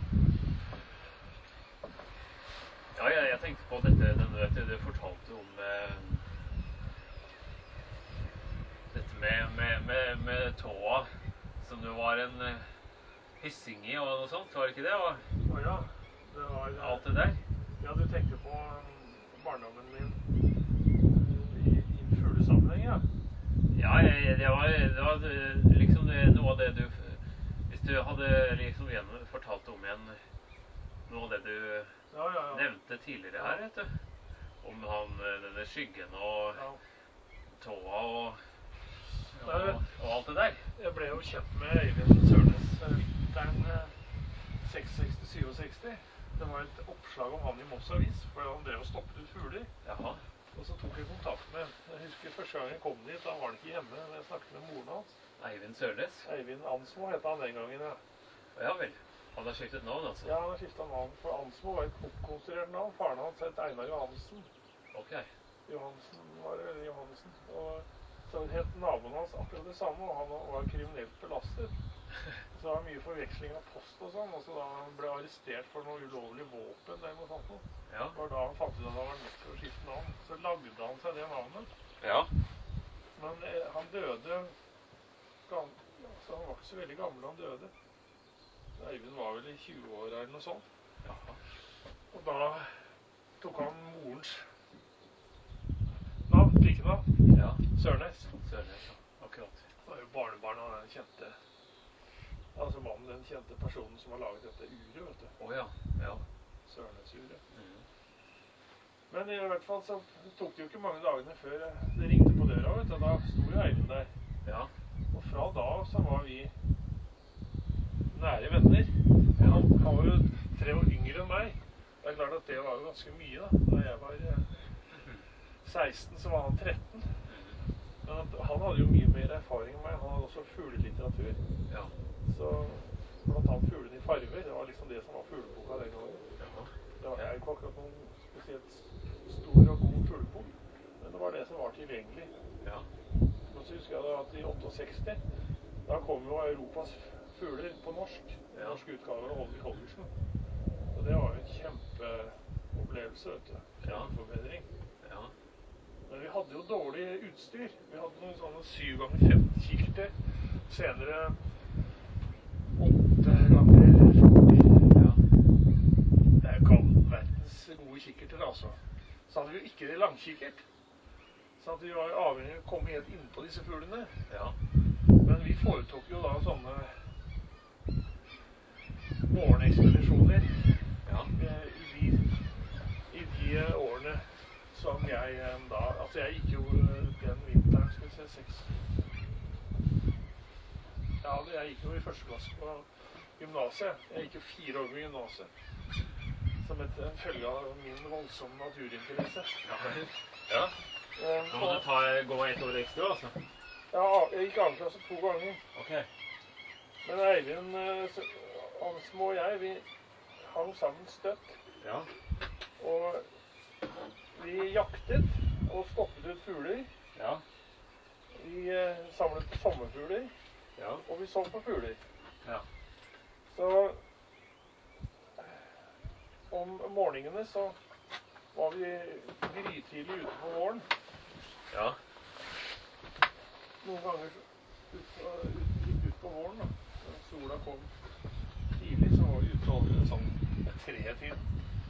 Ja, jeg, jeg tenkte på dette, denne, vet du, du fortalte om eh, dette med, med, med, med tåa, som du var en eh, hissing i og noe sånt, var det ikke det? Og, Å ja, det var... alt det der? Ja, du tenkte på barndommen min i, i fuglesammenheng, ja. Ja, jeg, det, var, det var liksom det, noe av det du... Hvis du hadde liksom igjen fortalt om igjen noe av det du Ja, ja, ja. nevnte tidligere her, vet du. Om han, denne skyggen og Ja. tåa og, og, Nei, og alt det der. Jeg ble jo kjent med Øyvind Sørnes vinteren sekstiseks til syvogseksti. Det var et oppslag om han i Moss Avis, for han drev og stoppet ut fugler. Jaha. Og så tok jeg kontakt med, jeg husker første gang jeg kom dit, da var han ikke hjemme. Jeg snakket med moren hans. Eivind Sørnes? Eivind Ansmo heter han den gangen, ja. Ja vel. Han har skiftet navn, altså? Ja, han har skiftet navn. For Ansmo var et oppkonstruert navn. Faren hans het Einar Johansen. Ok. Johansen var det, eller Johansen. Og så het naboen hans akkurat det samme, og han var kriminelt belastet. Så det var mye forveksling av post og sånn, og så da han ble arrestert for noe ulovlig våpen eller noe sånt noe. Ja. Det var da han fant ut at han var nødt til å skifte navn. Så lagde han seg det navnet. Ja. Men eh, han døde, gam, altså han var ikke så veldig gammel han døde. Eivind var vel i tjue år eller noe sånt. Ja. Og da tok han morens navn, pikenavn. Ja. Sørnes. Sørnes, ja. Akkurat. Det var jo barnebarn av den kjente, altså mannen, den kjente personen som har laget dette uret, vet du. Åja, ja. Sørnes-uret. Mm. Men i hvert fall så tok det jo ikke mange dagene før det ringte på døra, vet du. Da sto jo Eivind der. Ja. Og fra da så var vi nære venner. Han, han var jo tre år yngre enn meg. Det er klart at det var jo ganske mye da. Da jeg var eh, seksten så var han tretten. Men han, han hadde jo mye mer erfaring enn meg. Han hadde også fuglelitteratur. Ja. Så blant annet Fuglen i farver, det var liksom det som var fugleboka den gangen. Ja. Det var jeg ikke akkurat noen spesielt stor og god fuglebok, men det var det som var tilgjengelig. Ja. Og så husker jeg da at i sekstiåtte, da kom jo Europas fugler på norsk. En Ja. norsk utgave av Holger Holgersen. Og det var jo en kjempeopplevelse, vet du. Kjempeforbedring. Ja. Men vi hadde jo dårlig utstyr. Vi hadde noen sånne syv ganger femti kikkerter. Senere åtte ganger førti. Ja. Det er jo ikke all verdens gode kikkerter, altså. Så hadde vi jo ikke det langkikkert. Så at vi var avhengig av å komme helt inn på disse fuglene. Ja. Men vi foretok jo da sånne morgenekspedisjoner Ja. eh, i de, i de eh, årene som jeg eh, da, altså jeg gikk jo eh, den vinteren, skal vi se, seks. Ja, det- jeg gikk jo i første klasse på gymnaset. Jeg gikk jo fire år på gymnaset. Som et en følge av min voldsomme naturinteresse. Ja. Ja. Eh, Nå må du ta, gå et år ekstra, altså. Ja, jeg gikk annen klasse to ganger. Ok. Men Eivind eh, så- Ansmo og jeg, vi hang sammen støtt. Ja. Og vi jaktet og stoppet ut fugler. Ja. Vi eh, samlet på sommerfugler, Ja. og vi så på fugler. Ja. Så om morgenene så var vi grytidlig ute på våren. Ja. Noen ganger ut, ut, litt ut på våren da. Når sola kom tidlig, så var vi ute over sånn tre-tiden.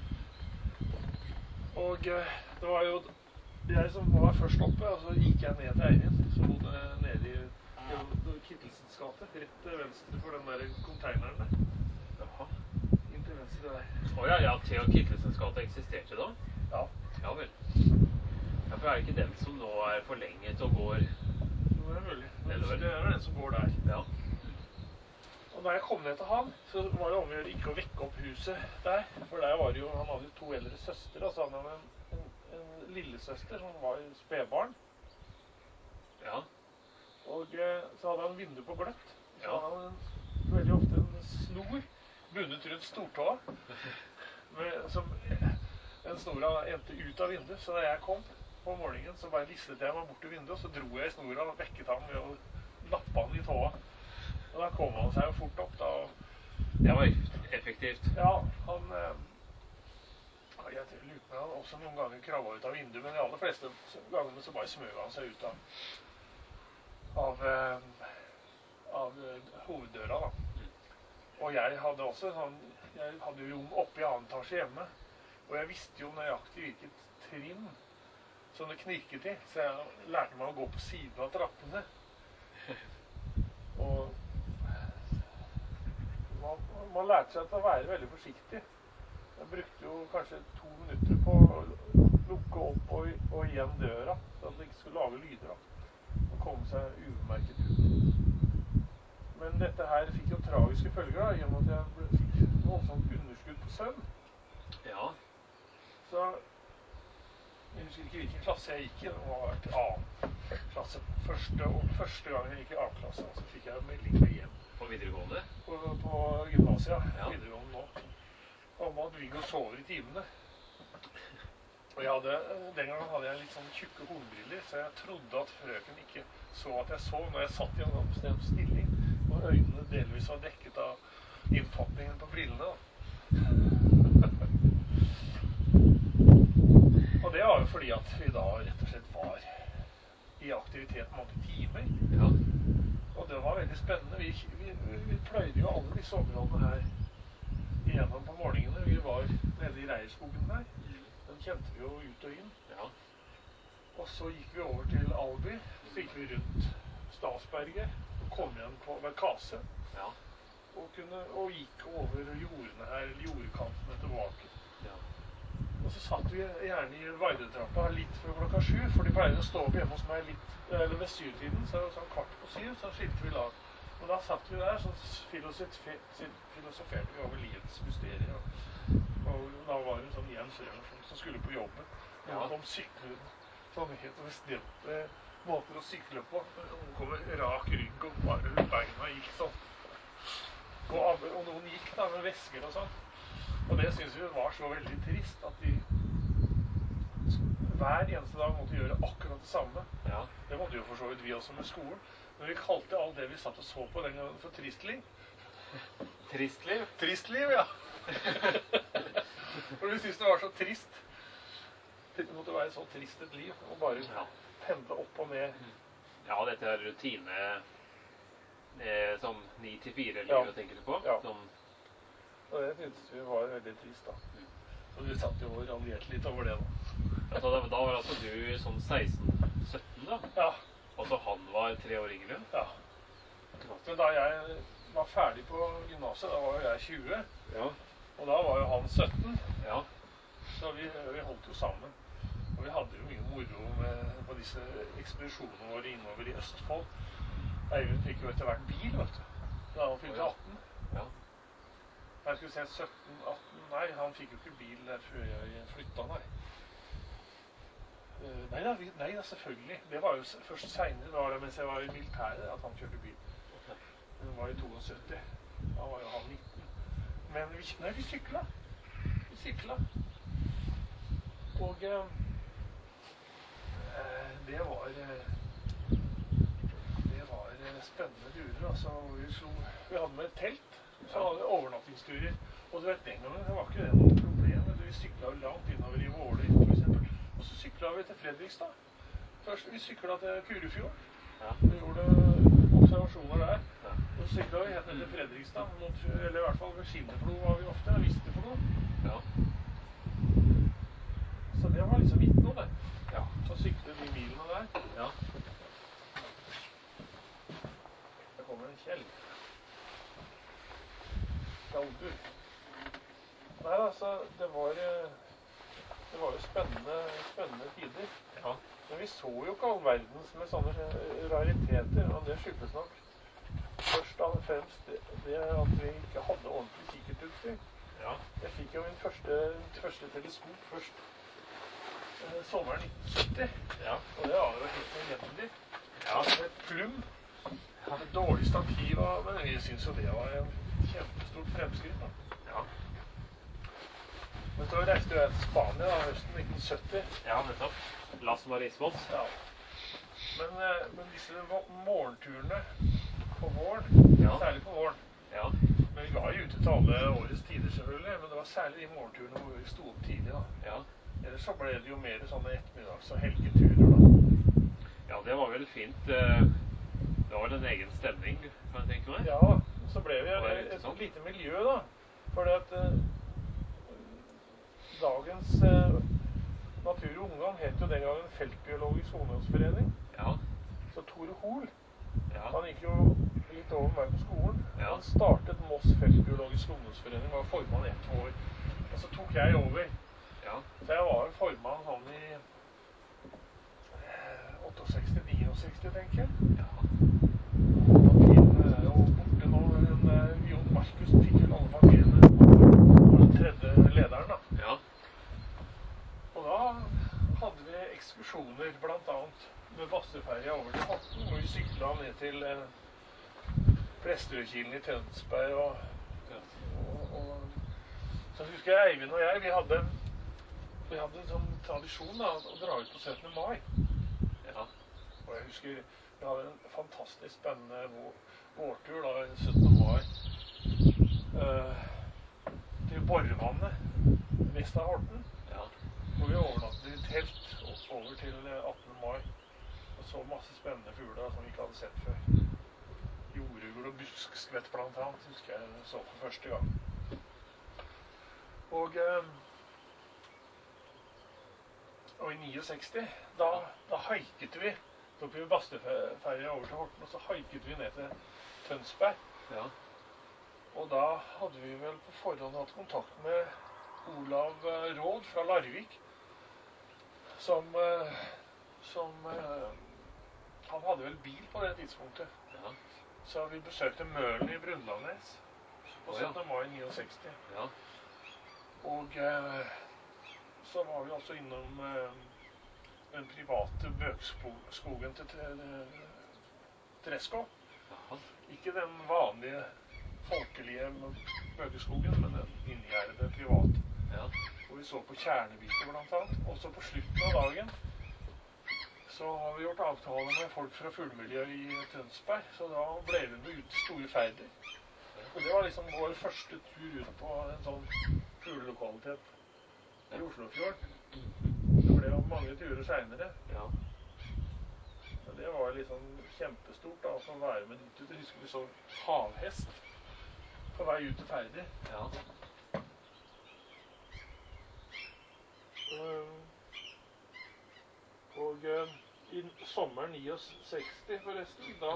Og eh, det var jo jeg som var først oppe, og så gikk jeg ned til Eivind, som bodde nede i, i Kittelsens gate, rett til venstre for den der konteineren der. Jaha. Inntil venstre der. Åja, ja, Theo Kittelsens gate eksisterte da? Ja, Ja vel. Ja, for er det ikke den som nå er forlenget og går... det er mulig. Nedover. Det er den som går der. Ja. Og da jeg kom ned til han, så var det om å gjøre ikke å vekke opp huset der. For der var det jo, han hadde jo to eldre søstre, altså han hadde en, en, en lillesøster som var spedbarn. Ja. Og eh, så hadde han vindu på gløtt. Så Ja. hadde han en, veldig ofte en snor bundet rundt stortåa. Med, som en snora endte ut av vinduet. Så da jeg kom på morgenen, så bare listet jeg meg bort til vinduet, og så dro jeg i snora og vekket han ved å lappe han i tåa. Og da kom han seg jo fort opp da. Og, Det var effektivt. ja, han... Eh, jeg lurer på han også noen ganger krabba ut av vinduet, men de aller fleste gangene så bare smøg han seg ut av, av, eh, av eh, hoveddøra da. Og jeg hadde også sånn, jeg hadde jo rom oppe i annen etasje hjemme, og jeg visste jo nøyaktig hvilket trinn som det knirket i, så jeg lærte meg å gå på siden av trappene. Og man, man lærte seg til å være veldig forsiktig. Jeg brukte jo kanskje to minutter på å lukke opp og, og igjen døra, så at det ikke skulle lage lyder da. Og komme seg ubemerket ut. Men dette her fikk jo tragiske følger da, i og med at jeg fikk voldsomt underskudd på søvn. Ja. Så Jeg husker ikke hvilken klasse jeg gikk i. Det må ha vært A-klasse. Første, og første gang jeg gikk i A-klasse, så fikk jeg melding med hjem. På videregående? På, på gymnasia, ja. Videregående nå. Om at Viggo sover i timene. Og jeg hadde, den gangen hadde jeg litt sånn tjukke hornbriller, så jeg trodde at frøken ikke så at jeg sov når jeg satt i en sånn bestemt stilling, og øynene delvis var dekket av innfatningen på brillene. Og det var jo fordi at vi da rett og slett var i aktivitet mange timer. Ja. Og det var veldig spennende. Vi, vi, vi pløyde jo alle disse områdene her igjennom på morgenene. Vi var nede i Reierskogen der. Den kjente vi jo ut og inn. Ja. Og så gikk vi over til Alby. Så gikk vi rundt Stadsberget og kom igjen på Verkase. Ja. Og, kunne, og gikk over jordene her, jordkantene tilbake. Ja. Og så satt vi gjerne i Veidetrappa litt før klokka sju, for de pleide å stå opp hjemme hos meg litt, eller ved syvtiden, så sånn kvart på syv, så skilte vi lag. Og da satt vi der, så filosoferte vi over livets mysterier. Og, og da var det en sånn Jens Rønnersen som skulle på jobben. Ja. Og de syklet sånn helt bestemte måter å sykle på. Noen kom med rak rygg, og bare beina gikk sånn. Og, og noen gikk da med vesker og sånn. Og det synes vi var så veldig trist at de hver eneste dag måtte gjøre akkurat det samme. Ja. Det måtte jo for så vidt vi også med skolen. Men vi kalte alt det vi satt og så på den gangen for tristliv. Tristliv? Tristliv, ja. For vi synes det var så trist. Det måtte være så trist et liv. Og bare ja. pendle opp og ned. Ja, dette er rutine eh, som ni til fire livet, ja. tenker du på? Ja. Som og det synes vi var veldig trist da. Så vi satt jo og raljerte litt over det da. Ja, da, da var altså du sånn seksten sytten da? Ja. Og så han var tre år yngre? Ja. Men da jeg var ferdig på gymnaset, da var jo jeg tjue. Ja. Og da var jo han sytten. Ja. Så vi, vi holdt jo sammen. Og vi hadde jo mye moro med, på disse ekspedisjonene våre innover i Østfold. Eivind fikk jo etter hvert bil, vet du. Da han fylte atten. Ja. Jeg skulle se sytten atten, nei, han fikk jo ikke bil der før jeg flyttet, nei. Uh, nei, da, vi, nei da, selvfølgelig. Det var jo først senere, da var det mens jeg var i militæret, at han kjørte bil. Det var i syttito. Da var jo han nitten. Men vi, nei, vi sykla. Vi sykla. Og uh, det var uh, det var uh, spennende turer, altså. Vi, slo, vi hadde med et telt. Så hadde vi overnattingsturer. Og du vet, den gangen det var ikke det noe problem. Vi sykla langt innover i Våler, for eksempel. Og så sykla vi til Fredrikstad. Først vi sykla til Kurefjord. Ja. Vi gjorde observasjoner der. Ja. Og så sykla vi helt ned til Fredrikstad. Mot, eller i hvert fall ved Skinneflo var vi ofte. Visteflo. Ja. Så det var liksom ikke noe, det. Ja. Så syklet de milene der. Ja. Det kommer en Kjell. Galdur. Nei, altså, det var, det var jo spennende, spennende tider. Ja. Men vi så jo ikke all verdens med sånne rariteter, og det skyldes nok først og fremst det, det at vi ikke hadde ordentlig kikkertutstyr. Ja. Jeg fikk jo min første, første teleskop først eh, sommeren nitten sytti, ja. Og det var jo helt nødvendig. Ja. Et plum, et dårlig stativ, men jeg synes jo det var en kjempestort fremskritt da. Ja. Men så reiste jeg til Spania da, høsten nitten sytti. Ja, nettopp. Las Marismos. Ja. Men, men disse morgenturene på våren, ja. Særlig på våren. Ja. Men vi var jo ute til alle årets tider selvfølgelig, men det var særlig de morgenturene hvor vi stod opp tidlig da. Ja. Ellers så ble det jo mer sånne ettermiddags- og helgeturer da. Ja, det var vel fint. Det var vel en egen stemning, kan jeg tenke meg. Ja, så ble vi et, et lite miljø da. Fordi at uh, dagens uh, Natur og Ungdom het jo den gangen Feltbiologisk ungdomsforening. Ja. Så Tore Hol, ja. Han gikk jo litt over meg på skolen. Ja. Han startet Moss Feltbiologisk ungdomsforening, var formann ett år. Og så tok jeg over. Ja. Så jeg var formann sånn i sekstito sekstini, tenker jeg. Ja. Papirene er jo borte nå, men Jon Markus fikk jo alle papirene. Han var den tredje lederen da. Ja. Og da hadde vi ekskursjoner, blant annet med Bastøferja over til Horten, hvor vi syklet ned til eh, Prestøykilen i Tønsberg, og, og, og så husker jeg Eivind og jeg, vi hadde, vi hadde en sånn tradisjon da, å dra ut på syttende mai. Ja. Og jeg husker vi hadde en fantastisk spennende vår, vårtur da, syttende mai, eh, til Borrevannet, vest av Horten. Ja. Hvor vi overnattet i et telt over til attende mai, og så masse spennende fugler som vi ikke hadde sett før. Jordugl og buskskvett blant annet, husker jeg så for første gang. Og, eh, og i niogseksti, da, da haiket vi, så tok vi Bastøferja over til Horten, og så haiket vi ned til Tønsberg. Ja. Og da hadde vi vel på forhånd hatt kontakt med Olav Råd fra Larvik, som, som han hadde vel bil på det tidspunktet. Ja. Så vi besøkte Mølen i Brundlandnes på syttende mai niogseksti. Ja. Og så var vi altså innom den private bøkskogen til Tresco. Ikke den vanlige folkelige bøkeskogen, men den inngjerdede private. Ja. Og vi så på kjernebiter blant annet. Også på slutten av dagen så har vi gjort avtaler med folk fra fuglemiljøet i Tønsberg, så da ble vi med ut til Store Færder. Og det var liksom vår første tur ut på en sånn fuglelokalitet i Oslofjorden. Det ble jo mange turer senere. Ja. Men det var liksom kjempestort da, å være med dit ut. Jeg husker vi så havhest på vei ut til Færder. Ja. Uh, og uh, i sommeren niogseksti forresten, da,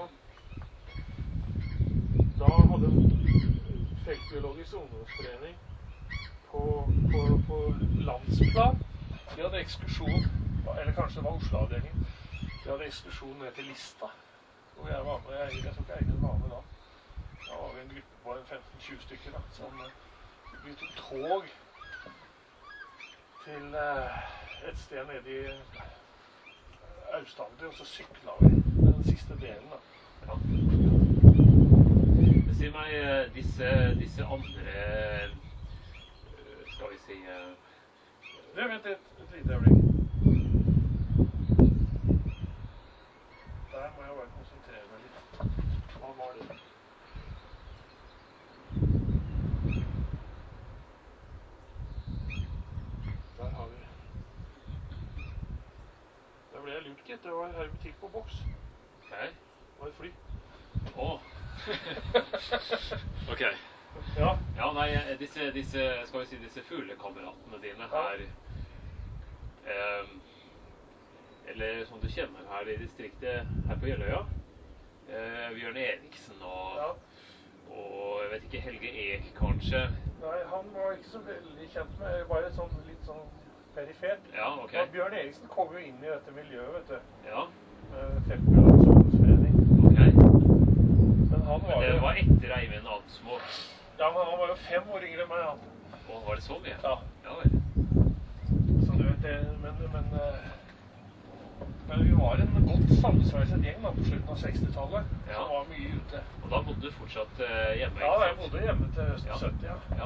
da hadde Feltbiologisk ungdomsforening på, på, på landsplan. De hadde ekskursjon, eller kanskje det var Oslo-avdelingen, de hadde ekskursjon ned til Lista, hvor jeg var med, jeg, jeg tok egen var med da. Da var vi en gruppe på femten til tjue stykker da, som vi tok tog til uh, et sted nede i Aust-Agder, og så syklet vi den siste delen da. Ja. Si meg, disse, disse andre, skal vi si... Det vet jeg et, et lite øyeblikk. Der må jeg bare konsentrere meg litt. Hva var det? Der har vi. Der ble jeg lurt, gitt. Det var her butikk på boks. Ok. Det var et fly. Åh. Ok. Ja. Ja, nei, disse, disse, skal vi si, disse fuglekameratene dine her, eh, eller som du kjenner her i distriktet, her på Jeløya, eh, Bjørn Eriksen og, Ja. og jeg vet ikke, Helge Ek kanskje. Nei, han var ikke så veldig kjent med, bare sånn, litt sånn perifert. Ja, ok. Og Bjørn Eriksen kom jo inn i dette miljøet, vet du. Ja, Med Feltbiologisk ungdomsforening. ok. Men han var Men det jo... var etter Eivind Ansmo. Ja, men han var jo fem år yngre enn meg, han. Og var det sånn, ja? Ja. Ja, vel. Så du vet det, men, men, eh, men vi var en godt sammensveiset gjeng da, på slutten av sekstitallet, Ja. som var mye ute. Og da bodde du fortsatt eh, hjemme, Ja, ikke jeg sant? bodde hjemme til høsten Ja. sytti, ja. Ja.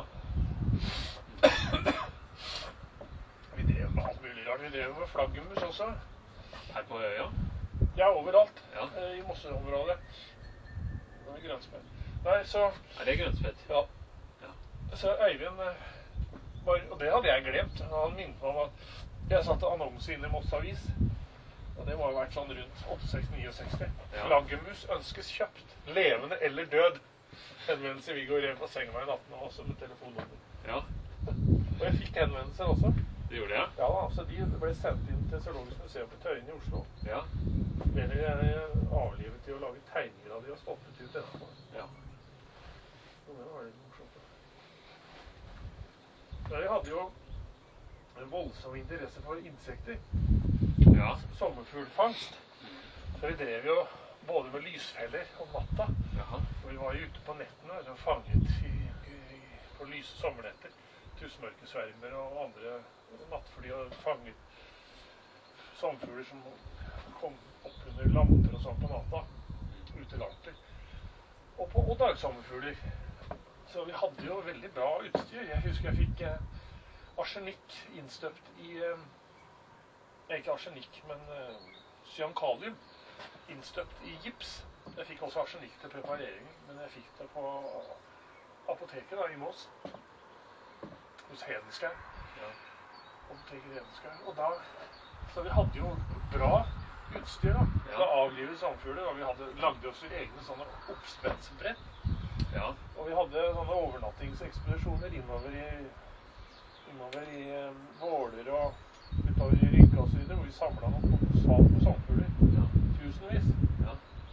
Vi drev med alt mulig rart. Vi drev med flaggermus også. Her på øya? Ja, overalt. Ja. eh, I Mosseområdet. Det var grønnspett. Nei, så... Er det grønnspett? Ja. Ja. Så Eivind eh, var, og det hadde jeg glemt. Han minnet meg om at jeg satte annonse inn i Moss Avis. Og det må ha vært sånn rundt åttiseks til niogseksti. Ja. Flaggermus ønskes kjøpt. Levende eller død. Henvendelse Viggo Rev på senga i natten, og også med telefonnummer. Ja, Og jeg fikk henvendelser også. det gjorde jeg. Ja, altså de ble sendt inn til Zoologisk museum på Tøyen i Oslo. Ja. Veldig gjerne avlivet til å lage tegninger av de og stoppet ut etterpå. Ja. Så det var litt morsomt. Men jeg hadde jo en voldsom interesse for insekter. Ja. Sommerfuglfangst. Så vi drev jo både med lysfeller om natta, Jaha. og vi var jo ute på nettene og fanget i, i, på lyse sommernetter. Tusenmørkesvermer og andre nattfly og fanget sommerfugler som kom opp under lamper og sånn på natta, utelamper. Og, på, og dagsommerfugler. Så vi hadde jo veldig bra utstyr. Jeg husker jeg fikk eh, arsenikk innstøpt i, eh, ikke arsenikk, men eh, cyankalium innstøpt i gips. Jeg fikk også arsenikk til preparering, men jeg fikk det på apoteket da, i Mås. Hos Hedenskær. Ja. Apoteket Hedenskær. Og da, så vi hadde jo bra utstyr da, Ja. da avlivet sommerfugler, og vi hadde, lagde oss egne sånne oppspennsbrett. Ja. Og vi hadde sånne overnattingsekspedisjoner innover i, innover i um, Våler og utover i Rygge og så videre, hvor vi samlet noen kolossalt med sommerfugler. Ja. Tusenvis. Ja.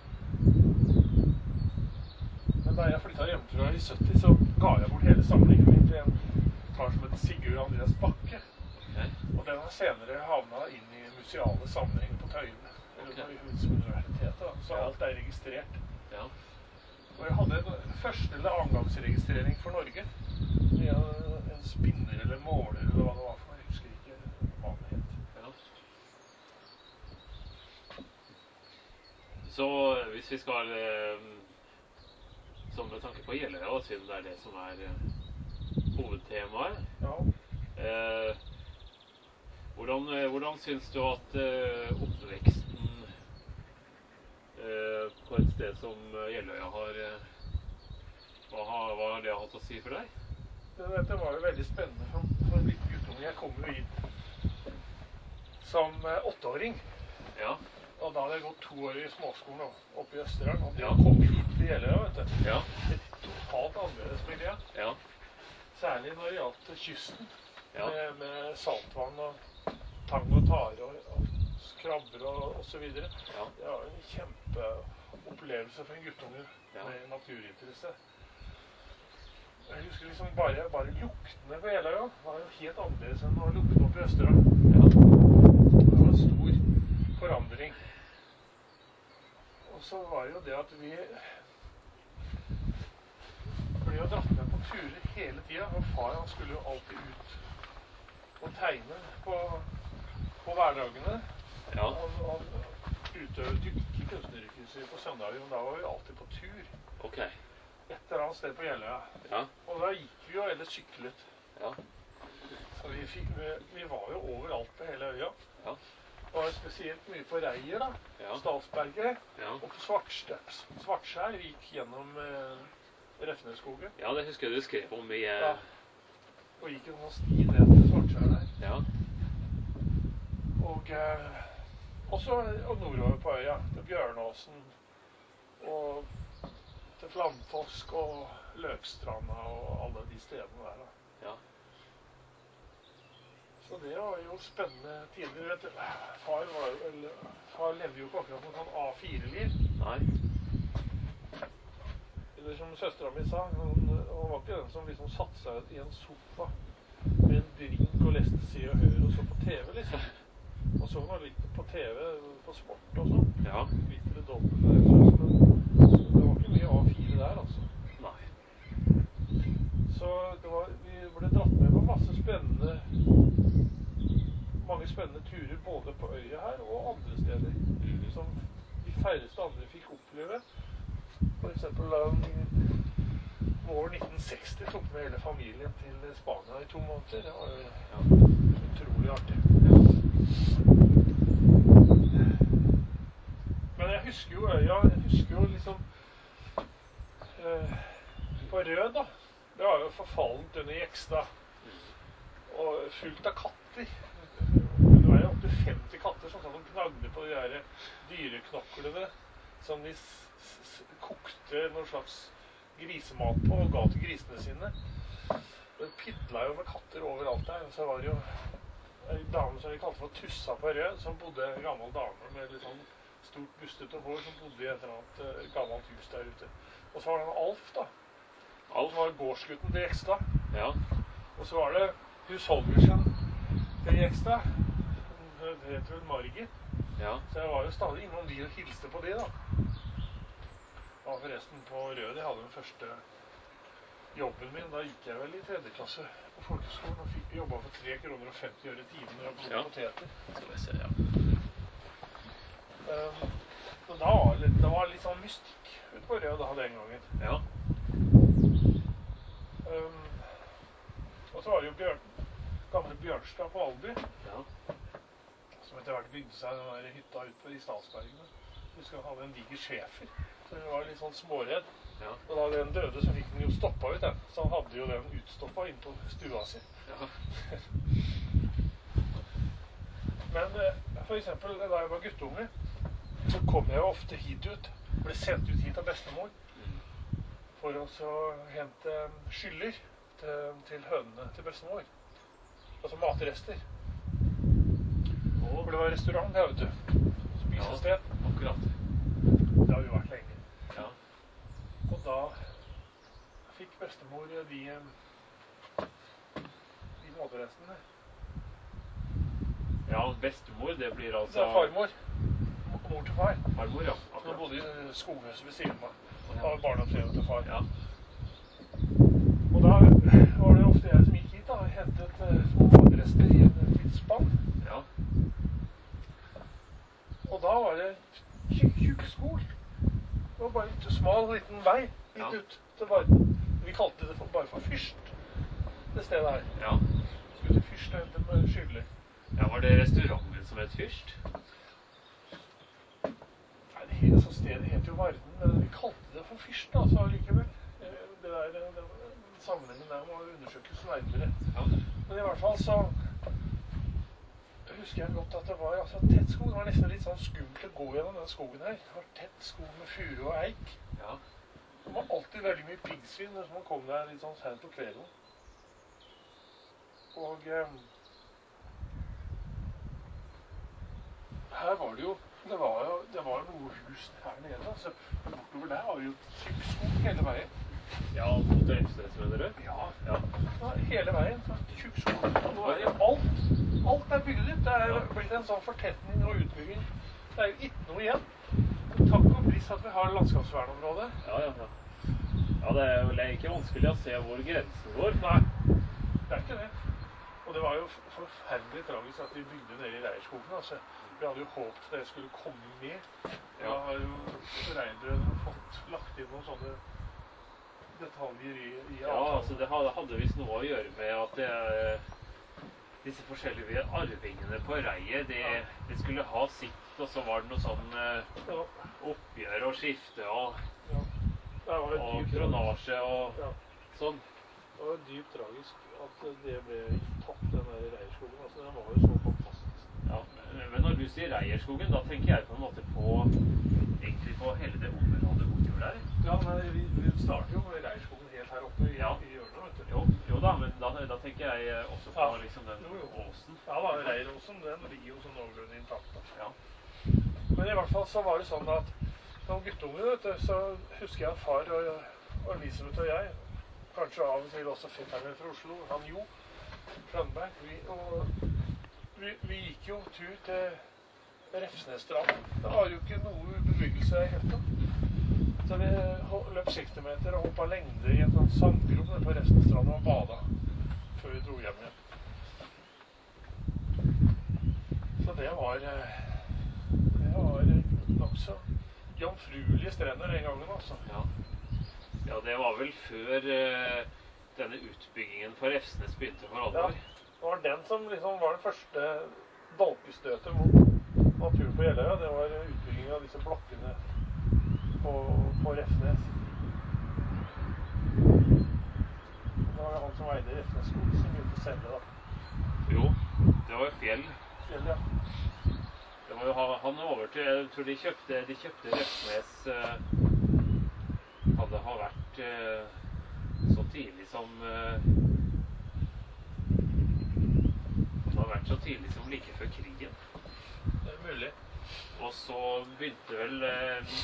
Men da jeg flyttet hjemmefra i sytti, så ga jeg bort hele samlingen min til en kar som heter Sigurd Andreas Bakke. Okay. Og den har senere havnet inn i museale sammenhenger på Tøyene, eller Okay. på Universitetet, da. Så Ja. alt er registrert. Ja. Og jeg hadde en første eller annengangsregistrering for Norge. Ja, en spinner eller måler eller hva det var for noe. Jeg husker ikke hva det het. Ja. Så hvis vi skal, eh, som med tanke på Jeløya, siden det er det som er eh, hovedtemaet, Ja. eh, hvordan, eh, hvordan synes du at eh, oppveksten eh, på et sted som eh, Jeløya har, eh, hva, har, hva har det hatt å si for deg? Det, dette var jo veldig spennende for, for en liten guttunge. Jeg kom jo inn som eh, åtteåring. Ja. Og da hadde jeg gått to år i småskolen da, oppe i Østerland. Og det Ja. å komme hit til Jeløya, vet du. Ja. Et totalt annerledes miljø. Ja. Særlig når det gjaldt kysten. Ja. Med, med saltvann og tang og tare og, og krabber og, og så videre. Ja. Det var en kjempeopplevelse for en guttunge Ja. med naturinteresse. Jeg husker liksom bare, bare luktene på Jeløya var jo helt annerledes enn å lukte opp i Østerland. Ja. Det var en stor forandring. Og så var det jo det at vi ble jo dratt med på turer hele tiden. Og far han skulle jo alltid ut og tegne på, på hverdagene. Ja. Han, han utøvde jo ikke kunstneryrket på søndager, men da var vi alltid på tur. Ok. Et eller annet sted på Jeløya. Ja. Og da gikk vi jo eller syklet. Ja. Så vi, fikk, vi, vi var jo overalt på hele øya. Ja. Det var spesielt mye på Reier da. Ja. Stalsberget. Ja. Og på Svartsteps. Svartskjær. Vi gikk gjennom eh, Refneskogen. Ja, det husker jeg du skrev om i... Eh... Ja. Og gikk en sånn sti ned til Svartskjær der. Ja. Og eh, også og nordover på øya. Til Bjørnåsen. Og til Flamfosk og Løkstranda og alle de stedene der da. Ja. Så det var jo spennende tider. Vet du. Far, var jo, eller, far levde jo ikke akkurat noe sånn A fire-liv. Nei. Eller som søstera mi sa, han, han var ikke den som liksom satte seg i en sofa med en drink og leste Se og Hør og så på T V liksom. Og så var litt på T V, på sport og sånn. Ja. Litt eller dobbelt, men det var ikke mye A fire der altså. Nei. Så det var, vi ble dratt med på masse spennende, mange spennende turer både på øya her og andre steder. Mhm. Som de færreste andre fikk oppleve. For eksempel da våren nitten seksti tok med hele familien til Spania i to måneder. Det var jo Ja. utrolig artig. Ja. Men jeg husker jo øya, jeg husker jo liksom eh, på Rød da. Det var jo forfallent under Jekstad. Og fullt av katter. Det var jo opp til femti katter som sånn knagde på de der dyreknoklene som de s s kokte noen slags grisemat på og ga til grisene sine. Det pidla jo med katter overalt der. Og så var det jo en dame som vi kalte for Tussa på Rød, som bodde en gammel dame med litt sånn stort bustete hår, som bodde i et eller annet uh, gammelt hus der ute. Og så var det en Alf da. Alf var gårdsgutten til Jekstad. Ja. Og så var det husholdersken til Jekstad. Hun het vel Margit. Ja. Så jeg var jo stadig innom de og hilste på de da. Det var forresten på Rød. Jeg hadde den første jobben min. Da gikk jeg vel i tredje klasse på folkeskolen og fikk jobba for tre kroner og femti øre timen når jeg bodde Ja. poteter. Skal vi se, ja. litt, det var litt sånn mystikk ut på Rød da den gangen. Ja. Um, og så var det jo Bjørn, gamle Bjørnstad på Alby, Ja. som etter hvert bygde seg den der hytta ute i Stadsbergene. Jeg husker han hadde en diger schæfer, så vi var litt sånn småredd. Ja. Og da den døde, så fikk den jo stoppa ut den. Så han hadde jo den utstoppa inn på stua si. Ja. Men eh, for eksempel, da jeg var guttunge, så kom jeg jo ofte hit ut. Ble sendt ut hit av bestemor for å så hente skyller til, til hønene til bestemor. Altså matrester. For det var restaurant her, vet du. Spisested. Ja, akkurat. Det har jo vært lenge. Ja. Og da fikk bestemor de, de matrestene. Ja, bestemor, det blir altså... Det er farmor. Mor til far. Farmor, ja. Hun Akkurat. bodde i skoghuset ved siden av. Av barndomshjemmet til far. Ja. Og da var det ofte jeg som gikk hit da, og hentet uh, små matrester i en litt spann. Ja. Og da var det tjukk, tjukk skog. Det var bare en smal, liten vei hit Ja. ut til Varden. Vi kalte det for, bare for Fyrst, det stedet her. Ja. Skulle til Fyrst og hente med skyller. Ja, var det restauranten som het Fyrst? Nei, det hele så stedet heter jo Varden, men vi kalte det for Fyrst, altså, likevel. Eh, Det der, det, det, sammenhengen der må undersøkes nærmere. Ja. Men i hvert fall så husker jeg godt at det var altså, tett skog. Det var nesten litt sånn skummelt å gå gjennom den skogen her. Det var tett skog med furu og eik. Ja. Det var alltid veldig mye piggsvin når man kom der litt sånn sent på kvelden. Og eh, her var det jo det var jo det var noe hus her nede. Altså, bortover der var det jo tykk skog hele veien. Ja, mot Refsnes, mener du? Ja, Ja. ja, hele veien. Så tykk skog. Og nå er det alt. Alt er bygd ut. Det er Ja. blitt en sånn fortetning og utbygging. Det er jo ikke noe igjen. Takk og pris at vi har landskapsvernområdet. Ja, ja, ja. Ja, det er jo ikke vanskelig å se hvor grensen går. Nei, det er ikke det. Og det var jo forferdelig tragisk at vi bygde nede i Reierskogen. Altså. Vi hadde jo håpet det skulle komme med. Da Ja. har jo reindrøvene fått lagt inn noen sånne detaljer i, i Ja, altså det hadde, hadde visst noe å gjøre med at det, disse forskjellige arvingene på reiet, det, Ja. det skulle ha sitt, og så var det noe sånn eh, Ja, oppgjør og skifte og, ja. Det var jo og dypt, kronasje og ja. sånn. Det var dypt tragisk at det ble tatt, den der Reierskogen. Altså, den var jo så fantastisk. Ja, men, men når du sier Reierskogen, da tenker jeg på en måte på, egentlig på hele det området bortover der. Ja, men vi, vi starter jo med Reierskogen helt her oppe i, Ja. i hjørnet, vet du. Jo, jo da, men da, da tenker jeg også på Ja. liksom den Jo, jo. åsen. Ja da, Reiråsen, den ligger jo sånn noenlunde intakt. Da. Ja. Men i hvert fall så var det sånn at som guttunge, vet du, så husker jeg at far og, og Elisabeth og jeg, kanskje av og til også fetterne fra Oslo, han Jo, Frønberg, vi, og vi, vi gikk jo tur til Refsnesstranden. Det var jo ikke noe bebyggelse i hele tatt. Så vi ho- løp seksti meter og hoppet lengde i en sånn sandgrop nede på Refsnesstranden og bada før vi dro hjem igjen. Så det var eh, det var nokså jomfruelige strender den gangen, altså. Ja. Ja, det var vel før eh, denne utbyggingen for Refsnes begynte for Ja, alvor. det var den som liksom var det første dolkestøtet mot naturen på Jeløya. Det var utbyggingen av disse blokkene på, på Refsnes. Det var han som eide Refsnes skog som begynte å selge da. Jo, det var jo fjell. Fjell, ja. Det var jo han, han over til, jeg tror de kjøpte, de kjøpte Refsnes, eh, hadde ha vært eh, så tidlig som, eh, det har vært så tidlig som like før krigen. Det er mulig. Og så begynte vel eh,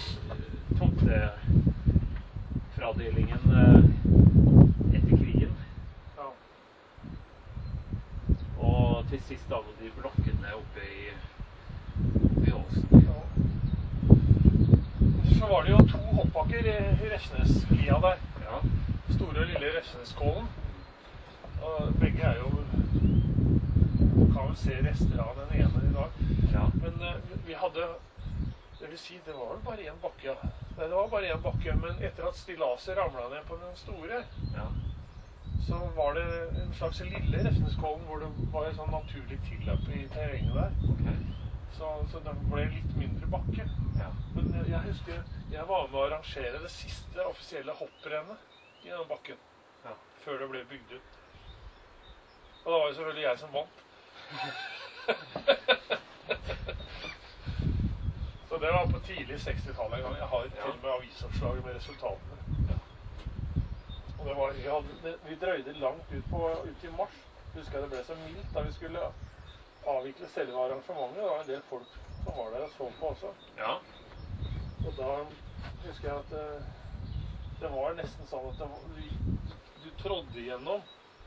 tomtefradelingen eh, etter krigen. Ja. Og til sist da med de blokkene oppe i, oppe i Åsen. Ja. Så var det jo to hoppbakker i, i Refsnes-lia der. Ja, Store og lille Refsneskålen. Og begge er jo, du kan vel se rester av den ene i dag. ja, Men eh, vi hadde Det vil si, det var vel bare en bakke, ja. Nei, det var bare en bakke, men etter at stillaset ramlet ned på den store, Ja. så var det en slags lille Refsneskollen hvor det var et sånn naturlig tilløp i terrenget der. Ok. Så, så det ble litt mindre bakke. Ja. Men jeg, jeg husker, jeg var med å arrangere det siste offisielle hopprennet i den bakken. Ja. Før det ble bygd ut. Og da var det selvfølgelig jeg som vant. Så det var på tidlig sekstitallet en gang. Jeg har til og med avisoppslaget med resultatene. Ja. Og det var, vi, hadde, det, vi drøyde langt ut, på, ut i mars. Husker jeg det ble så mildt da vi skulle avvikle selve arrangementet. Det var en del folk som var der og så på også. Ja. Og da husker jeg at det, det var nesten sånn at det var, du, du trådde igjennom.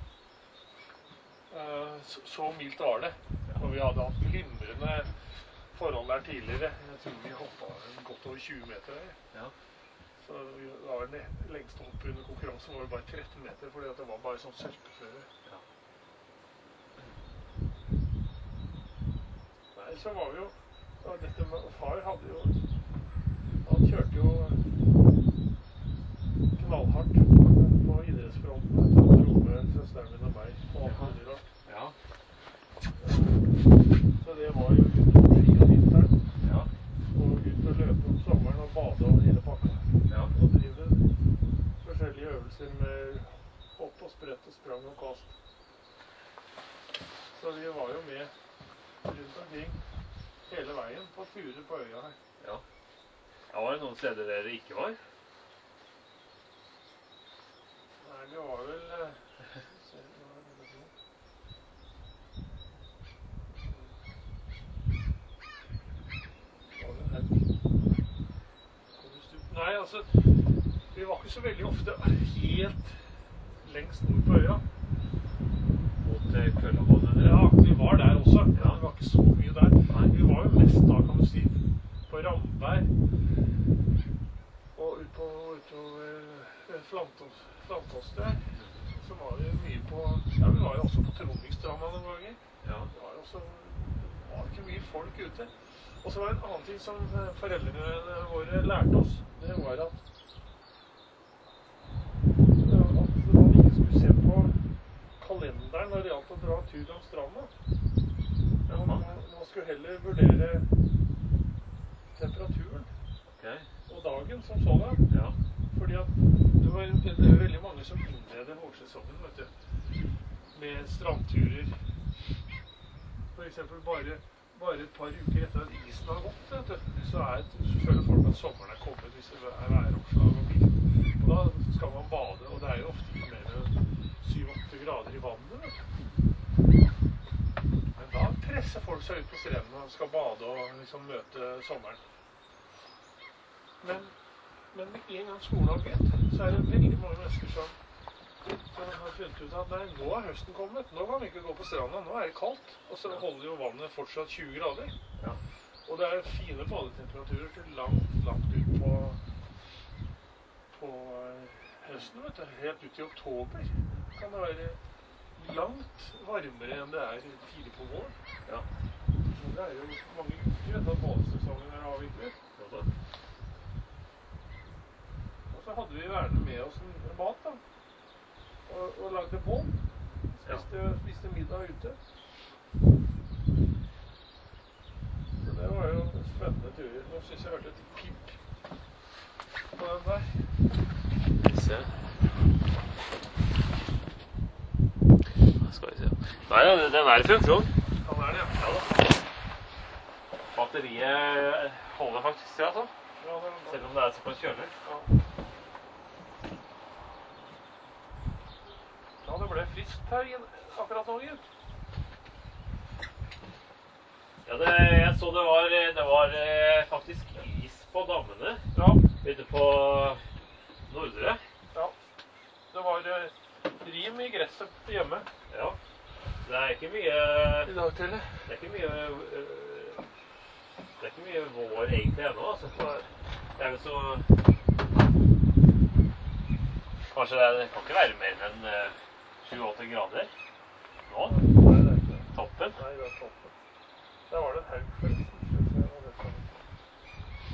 Uh, så, så mildt var det. Og vi hadde hatt glimrende forhold der tidligere. Jeg tror vi hoppet godt over tjue meter der. Ja. Så vi var det lengste hoppet under konkurransen var bare tretten meter, fordi at det var bare sånn sørpeføre. Ja. Nei, så var vi jo, ja, dette med, far hadde jo, han kjørte jo knallhardt på, på idrettsfronten. Han dro med søsteren min og meg på Alpedyra. Ja. Så det var jo ut på ski og vinteren. Ja. Og ut og løpe om sommeren og bade og hele pakka. Ja. Og drive forskjellige øvelser med hopp og sprett og sprang og kast. Så vi var jo med rundt omkring hele veien på turer på øya her. Ja. Ja, var det noen steder dere ikke var? Nei, det var vel... Se, hva er det for noe? Var det her? Nei, altså, vi var ikke så veldig ofte helt lengst nord på øya. Mot Køllabåndet? Ja, vi var der også. Ja. Ja. Vi var ikke så mye der. Nei, vi var jo mest da, kan du si, på Ramberg. Og ut på utover Flantås der. Så var vi mye på... Ja, vi var jo også på Trondvikstranda noen ganger. Ja. Det var jo også... Det var ikke mye folk ute. Og så var det en annen ting som foreldrene våre lærte oss. Det var at... At man ikke skulle se på kalenderen når det gjaldt å dra tur om stranda. Man, man, man skulle heller vurdere temperaturen Okay. og dagen som sådan. Ja. Fordi at det var, det var veldig mange som innleder vårsesongen, vet du, med strandturer. For eksempel bare, bare et par uker etter at isen har gått, vet du, så, er, så føler folk at sommeren er kommet hvis det er væroppslag og mildt. Og da skal man bade, og det er jo ofte ikke mer enn syv åtte grader i vannet, vet du. Men da presser folk seg ut på strendene og skal bade og liksom møte sommeren. Men, men en gang skolen har begynt, så er det veldig mange mennesker som, som har funnet ut at nei, nå er høsten kommet, nå kan vi ikke gå på stranda, nå er det kaldt, og så holder jo vannet fortsatt tjue grader. Ja. Og det er fine badetemperaturer til langt, langt ut på, på høsten, vet du, helt ut i oktober. Kan det være langt varmere enn det er tidlig på våren. Ja. Men det er jo mange uker etter at badesesongen er avviklet. Ja, da. Og så hadde vi gjerne med oss en mat da, og, og lagde bål. Spiste, ja. spiste middag ute. Så det var jo spennende turer. Nå synes jeg hørte et pip på den der. Se. Skal vi se. Nei, ja, den er i funksjon. Den er det, ja. Ja da. Batteriet holder faktisk til, altså. Ja, det, Selv om det er såpass kjølig. ja. Ja, det ble friskt her akkurat nå, gitt. Ja, det, jeg så det var, det var faktisk is på dammene. Ja. Ute på Nordre. Ja. Det var eh, rim i gresset hjemme. Ja. Det er ikke mye... I dag til det. Det er ikke mye... øh, Det er ikke mye vår egentlig ennå, altså. Det er jo så... Kanskje det, er, det kan ikke være mer enn sju åtte grader nå. Nei, det er ikke det. Toppen. Nei, det er toppen. Der var det en haug forresten.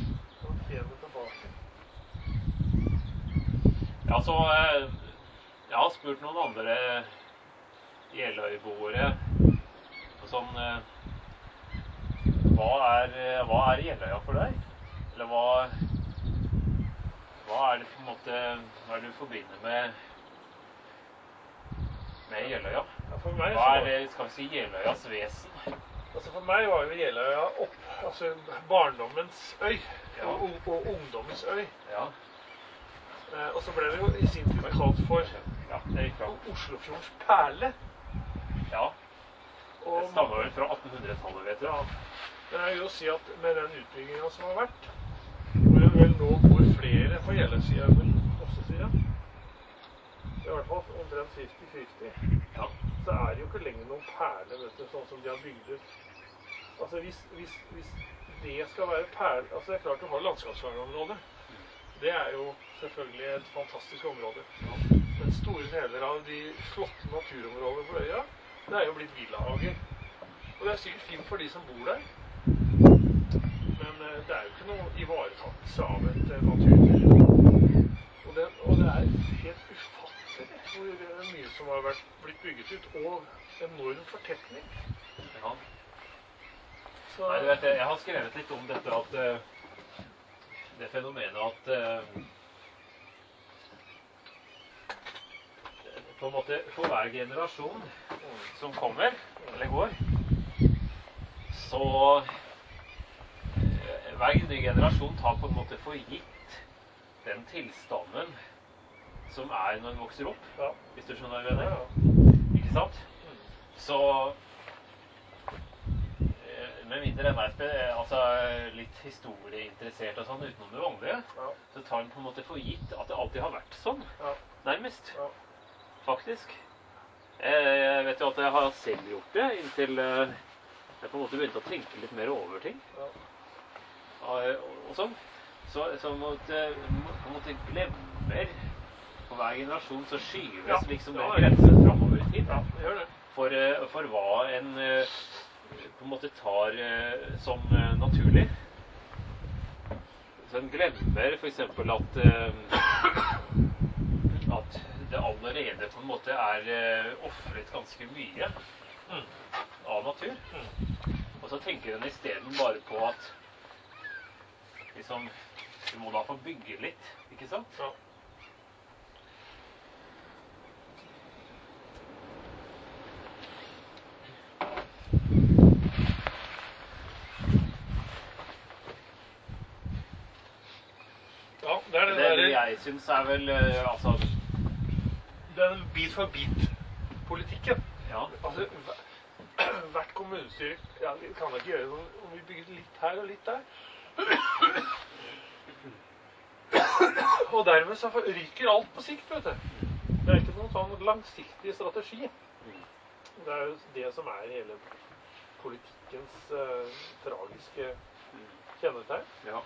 Ja, så eh, jeg har spurt noen andre Jeløyboere og sånn eh, hva er, hva er Jeløya for deg? Eller hva, hva er det på en måte, hva er det du forbinder med, med Jeløya? Ja, for meg, hva er det, skal vi si, Jeløyas vesen? Altså for meg var jo Jeløya opp, altså barndommens øy, Ja. og, og ungdommens øy. Ja. Eh, og så ble det jo i sin tid kalt for Ja, det gikk bra. Oslofjordens perle. Ja, Og, det stammer vel fra attenhundretallet, vet du. ja, men jeg vil jo si at med den utbyggingen som har vært, hvor det vel nå bor flere på Jeløya, men også sier jeg, i hvert fall omtrent femti femti, Ja. så er det jo ikke lenger noen perle, vet du, sånn som de har bygd ut. Altså hvis, hvis, hvis det skal være perle, altså det er klart du har landskapsvernområdet. Det er jo selvfølgelig et fantastisk område. Men store deler av de flotte naturområdene på øya, det er jo blitt villahager. Og det er sikkert fint for de som bor der. Men eh, det er jo ikke noe ivaretakelse av et eh, naturmiljø. Og, det- og det er helt ufattelig hvor eh, mye som har vært, blitt bygget ut, og enorm fortetning. Ja. Så, Nei, du vet, jeg har skrevet litt om dette at uh, det fenomenet at uh, på en måte for hver generasjon som kommer, eller går, så uh, hver ny generasjon tar på en måte for gitt den tilstanden som er når den vokser opp, ja. hvis du skjønner hva jeg mener. Ja, Ikke sant? Så med mindre enn er altså, litt historieinteressert og sånn utenom det vanlige, ja, så tar den på en måte for gitt at det alltid har vært sånn, ja, nærmest, ja. faktisk. Jeg vet jo at jeg har selv gjort det, inntil eh, jeg på en måte begynte å tenke litt mer over ting. Ja. Og, og sånn. Så, så måtte, på en måte glemmer på hver generasjon, så skyves Ja. liksom Ja, den ja. grensen fremover i tid. Ja, det gjør det. For, eh, for hva en eh, på en måte tar eh, som eh, naturlig. Så en glemmer for eksempel at eh, at det allerede på en måte er eh, offret ganske mye Mm. av natur. Mm. Og så tenker en isteden bare på at liksom, du må da få bygge litt, ikke sant? Ja. Ja, det er den Det der, jeg synes er vel eh, altså, den bit for bit-politikken. ja, Altså, hver- hvert kommunestyre, ja, vi kan ikke gjøre noe om vi bygger litt her og litt der. Og dermed så ryker alt på sikt, vet du. Det er ikke noen sånn langsiktig strategi. Det er jo det som er hele politikkens eh, tragiske kjennetegn. ja.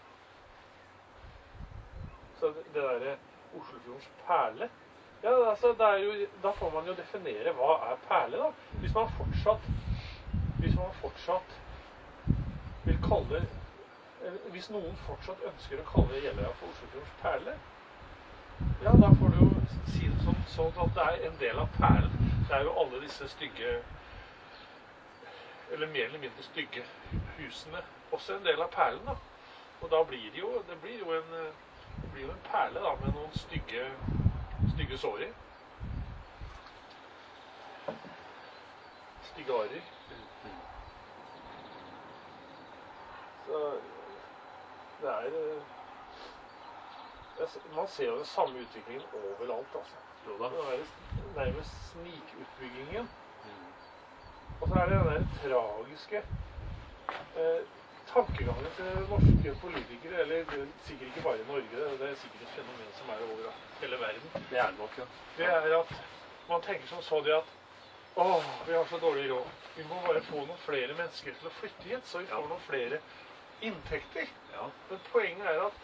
Så det det der Oslofjordens perle, ja, altså, det er jo, da får man jo definere hva er perle, da. Hvis man fortsatt, hvis man fortsatt vil kalle, eller hvis noen fortsatt ønsker å kalle Jeløya for Oslofjordens perle, ja, da får du jo si det sånn, sånn at det er en del av perlen. Det er jo alle disse stygge, eller mer eller mindre stygge husene, også en del av perlen, da. Og da blir det jo, det blir jo en, det blir jo en perle da, med noen stygge, stygge sår i. Stygge arer. Så det er, det er, man ser jo den samme utviklingen overalt, altså. Jo da. Det er nærmest snikutbyggingen. Og så er det den der tragiske eh, tankegangen til norske politikere, eller det er sikkert ikke bare i Norge, det er sikkert et fenomen som er over hele verden. Det er det nok, ja. Det er at man tenker som så det at åh, vi har så dårlig råd. Vi må bare få noen flere mennesker til å flytte hit, så vi får Ja. noen flere inntekter. Ja. Men poenget er at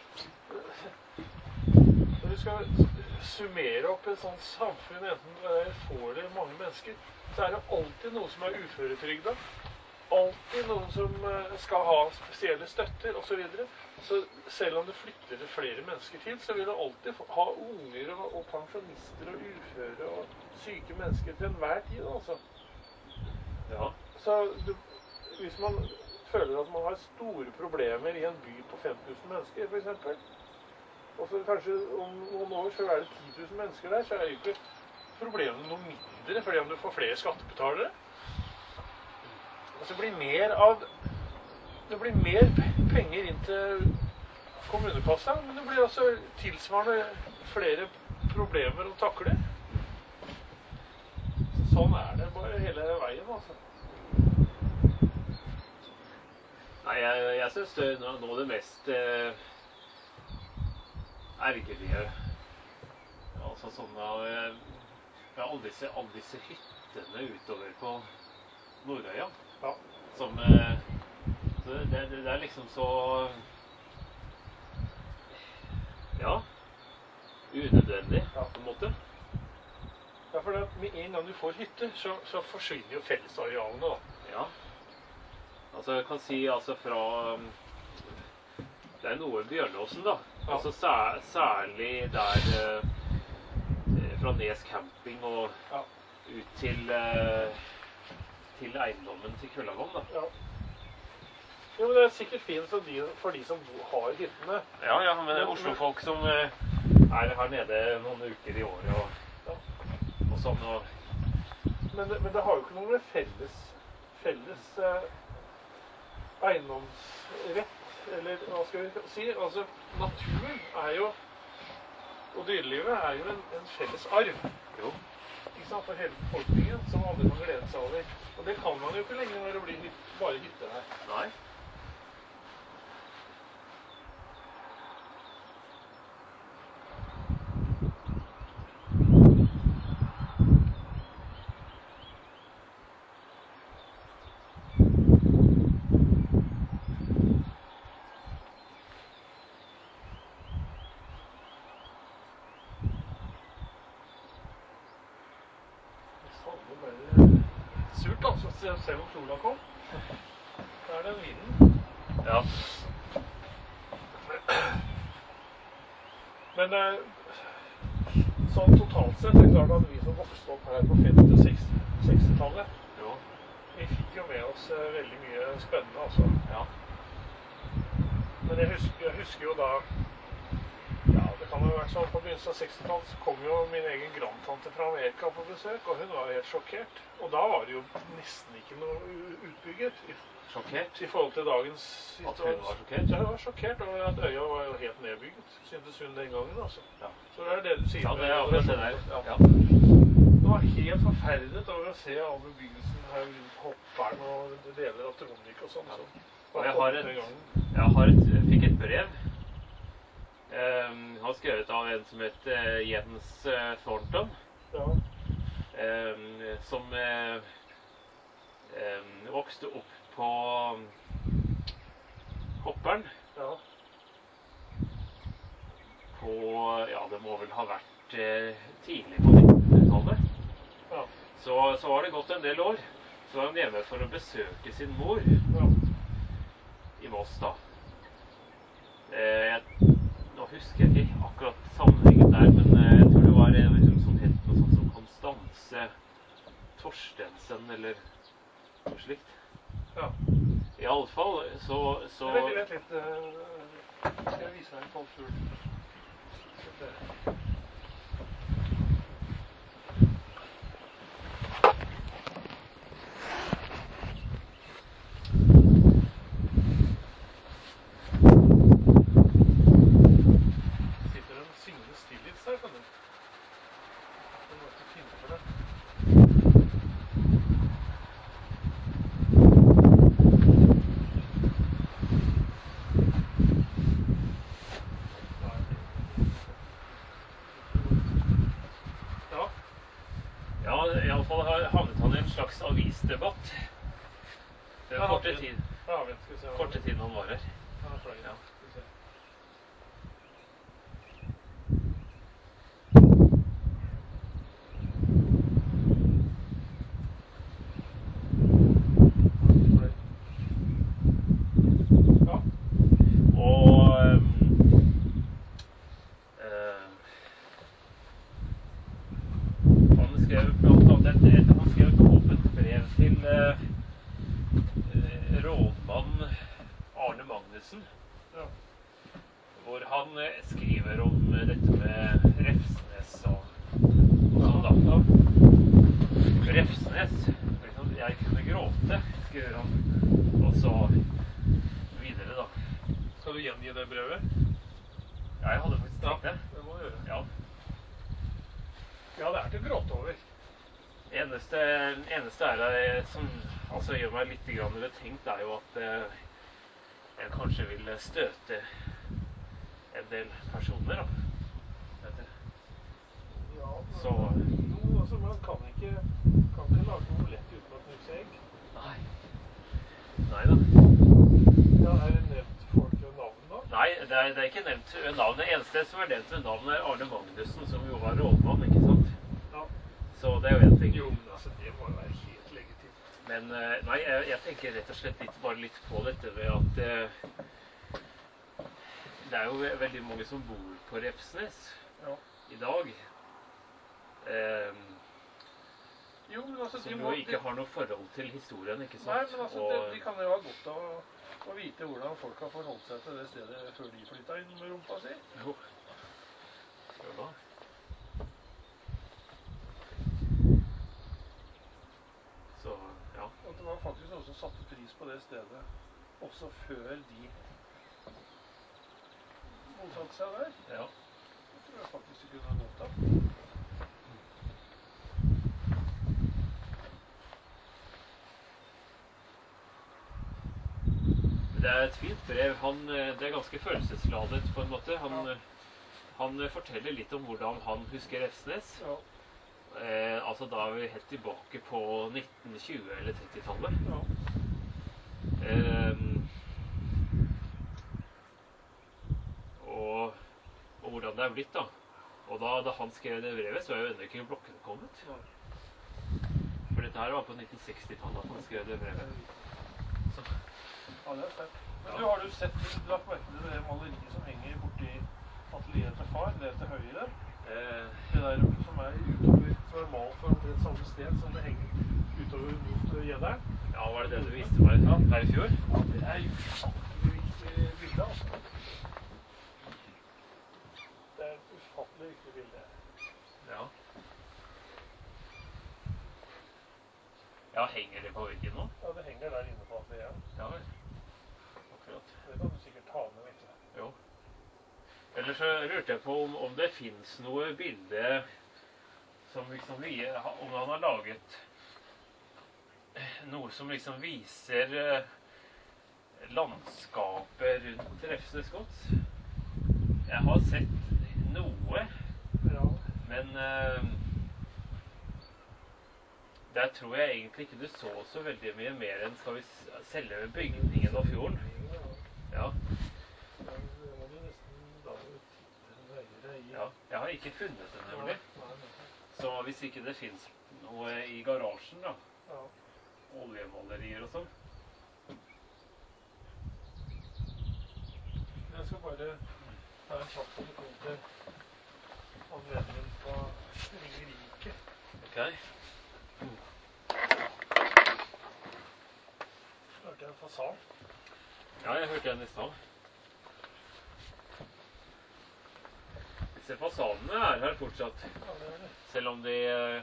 når du skal summere opp et sånt samfunn, enten det er få eller mange mennesker, så er det alltid noe som er uføretrygda. alltid noen som eh, skal ha spesielle støtter og så videre. Så selv om det flytter flere mennesker til, så vil det alltid få- ha unger og, og pensjonister og uføre og syke mennesker til enhver tid, altså. Ja. Så du, hvis man føler at man har store problemer i en by på fem tusen mennesker, for eksempel, og så kanskje om noen år så er det ti tusen mennesker der, så er jo ikke problemene noe mindre fordi om du får flere skattebetalere. Og så blir mer av det blir mer penger inn til kommunekassa, men det blir også tilsvarende flere problemer å takle. Sånn er det bare hele veien, altså. Nei, jeg, jeg synes det er noe av det mest eh, ergerlige. Altså sånn av eh, ja, alle, disse, alle disse hyttene utover på Nordøya. Ja. Som eh, så det, det, det er liksom så ja, unødvendig Ja. på en måte. Ja, for det, med en gang du får hytte, så, så forsvinner jo fellesarealene, da. Ja. Altså, jeg kan si altså fra um, det er noe Bjørnåsen, da. Ja. Altså sær, særlig der eh, fra Nes camping og Ja. ut til eh, til eiendommen til Køllagånd, da. Ja. Jo, men det er sikkert fint for de, for de som bo- har hyttene. Ja, ja, men det er Oslo-folk som eh, er her nede noen uker i året og, Ja. og sånn. Og, Men, det- men det har jo ikke noe med felles, felles eh, eiendomsrett, eller hva skal vi si? Altså, naturen er jo, og dyrelivet er jo en, en felles arv. jo. Ikke sant, for hele befolkningen, som alle kan glede seg over. Og det kan man jo ikke lenger når det blir hyt, bare hytte her. Nei. Det ble surt, altså, se- selv om sola kom. Da er den vinden. Ja. Men eh, sånn totalt sett, det er klart at vi som vokste opp her på femti- og seksti-tallet, Jo. vi fikk jo med oss eh, veldig mye spennende, altså. Ja. Men jeg husker, jeg husker jo da, ja, det kan jo ha vært sånn, på begynnelsen av seksti-tallet så kom jo min egen grandtante fra Amerika på besøk, og hun var helt sjokkert. Og da var det jo nesten ikke noe u- utbygget i, Sjokkert. i forhold til dagens At hun var sjokkert? Ja, hun var sjokkert over at øya var jo helt nedbygget, syntes hun den gangen, altså. Ja. Så det er det du sier. Ja, det er med- akkurat det der. Ja. Ja. Det var helt forferdet over å se all bebyggelsen her rundt Hopperen og deler av Trondvik og sånn. Ja. Så. Og jeg har Den et, gangen. jeg har et, jeg fikk et brev. Um, han var skrevet av en som het eh, Jens eh, Thornton, Ja. um, som eh, um, vokste opp på Hopperen Ja. på, ja, det må vel ha vært eh, tidlig på nittenhundretallet. Ja. Så, så var det gått en del år. Så var han hjemme for å besøke sin mor Ja. i Moss, da. Eh, jeg, nå husker jeg ikke akkurat sammenhengen der, men eh, jeg tror det var eh, hun som het noe sånt som Konstanse Torstensen, eller noe slikt. Ja. I alle fall, så... så Vent litt, vent litt. eh, Skal jeg vise deg en sånn fugl? Sitter en Signe Stillitz her, kan du? Den må ikke finne for det. Ja. Ja, i alle fall har- havnet han i en slags avisdebatt. Den Ja, korte, det- tid, Ja, vent, skal vi se. korte tiden han var her. Ja, flagget. Ja. Skal vi se. Magnussen, Ja. hvor han eh, skriver om eh, dette med Refsnes og, og sånn da. Ja. Refsnes, liksom, jeg kunne gråte, skriver han, og så videre da. Skal du gjengi det brevet? Ja, jeg hadde faktisk tenkt det. Det må du gjøre. Ja. Ja, det er til å gråte over. Eneste, eneste er det som altså, gjør meg litt grann betenkt, er jo at eh, jeg kanskje vil støte en del personer, da. Vet du. Ja, men, Så... Jo, altså, man kan ikke, kan ikke lage noe lett uten å knuse egg. Nei. Nei da. Ja, er det nevnt folk ved navn da? Nei, det er, det er ikke nevnt ved navn. Det eneste som er nevnt ved navn er Arne Magnussen, som jo var rådmann, ikke sant? Ja. Så det er jo en ting. Jo, men altså, det må jo være helt legitimt. Men eh, nei, jeg, jeg tenker rett og slett litt, bare litt på dette ved at eh, det er jo ve- veldig mange som bor på Refsnes Ja. i dag. Eh, Jo, men altså, som de jo må... ikke har noe forhold til historien, ikke sant? Nei, men altså, Og, de, de kan jo ha godt av å, å vite hvordan folk har forholdt seg til det stedet før de flyttet inn med rumpa si. jo. Ja, da. Så, ja. Og det var faktisk noen som satte pris på det stedet også før de bosatte seg der. Ja. Det tror jeg faktisk de kunne godta. Det er et fint brev. Han, det er ganske følelsesladet på en måte. Han, Ja. han forteller litt om hvordan han husker Refsnes. Ja, Eh, altså da er vi helt tilbake på nitten tjue- eller trettitallet. ja. Eh, og, og hvordan det er blitt da. Og da, da han skrev det brevet, så er jo ennå ikke blokkene kommet. Ja. For dette her var på nitten seksti-tallet at han skrev det brevet. Så, Ja, det er sterkt. Men du, har du sett, du har merket til det maleriet som henger borti atelieret til far, det til høyre? eh, Det der som er utover, som er malt for omtrent samme sted som det henger utover mot Gjedderen. ja, var det det du viste meg her i fjor? Ja, det er jo ufattelig viktig bilde, altså. Det er et ufattelig viktig bilde. Ja. Ja, henger det på veggen nå? Ja, det henger der inne på atelieret. Ja, vel. Akkurat. Det kan du sikkert ta med, vet du. Jo. Ellers så lurte jeg på om, om det finnes noe bilde som liksom vi, om han har laget noe som liksom viser eh, landskapet rundt Refsnes gods. Jeg har sett noe, Ja. men eh, der tror jeg egentlig ikke du så så veldig mye mer enn skal vi s- selve bygningen og fjorden. Ja, Men det må du nesten da titte nøyere i. ja. Jeg har ikke funnet det nemlig. Nei, nei, nei. Så hvis ikke det finnes noe i garasjen da, Ja. oljemalerier og sånn. Jeg skal bare ta en kjapp telefon til anledningen på Ringerike. Ok. Hørte en fasan. Ja, jeg hørte den i stad. Disse fasadene er her fortsatt, Ja, det er det. selv om de eh,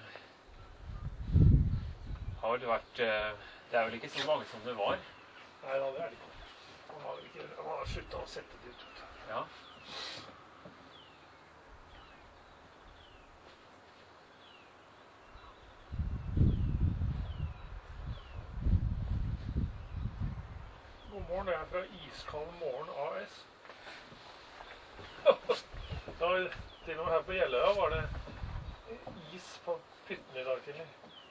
har vel vært eh, det er vel ikke så mange som det var. Nei, da, det er det ikke. Man har, ikke, man har sluttet å sette det ut. Ja. God morgen, det er fra Iskald Morgen A S. Da, til og med her på Gjelløya var det is på pytten i dag tidlig.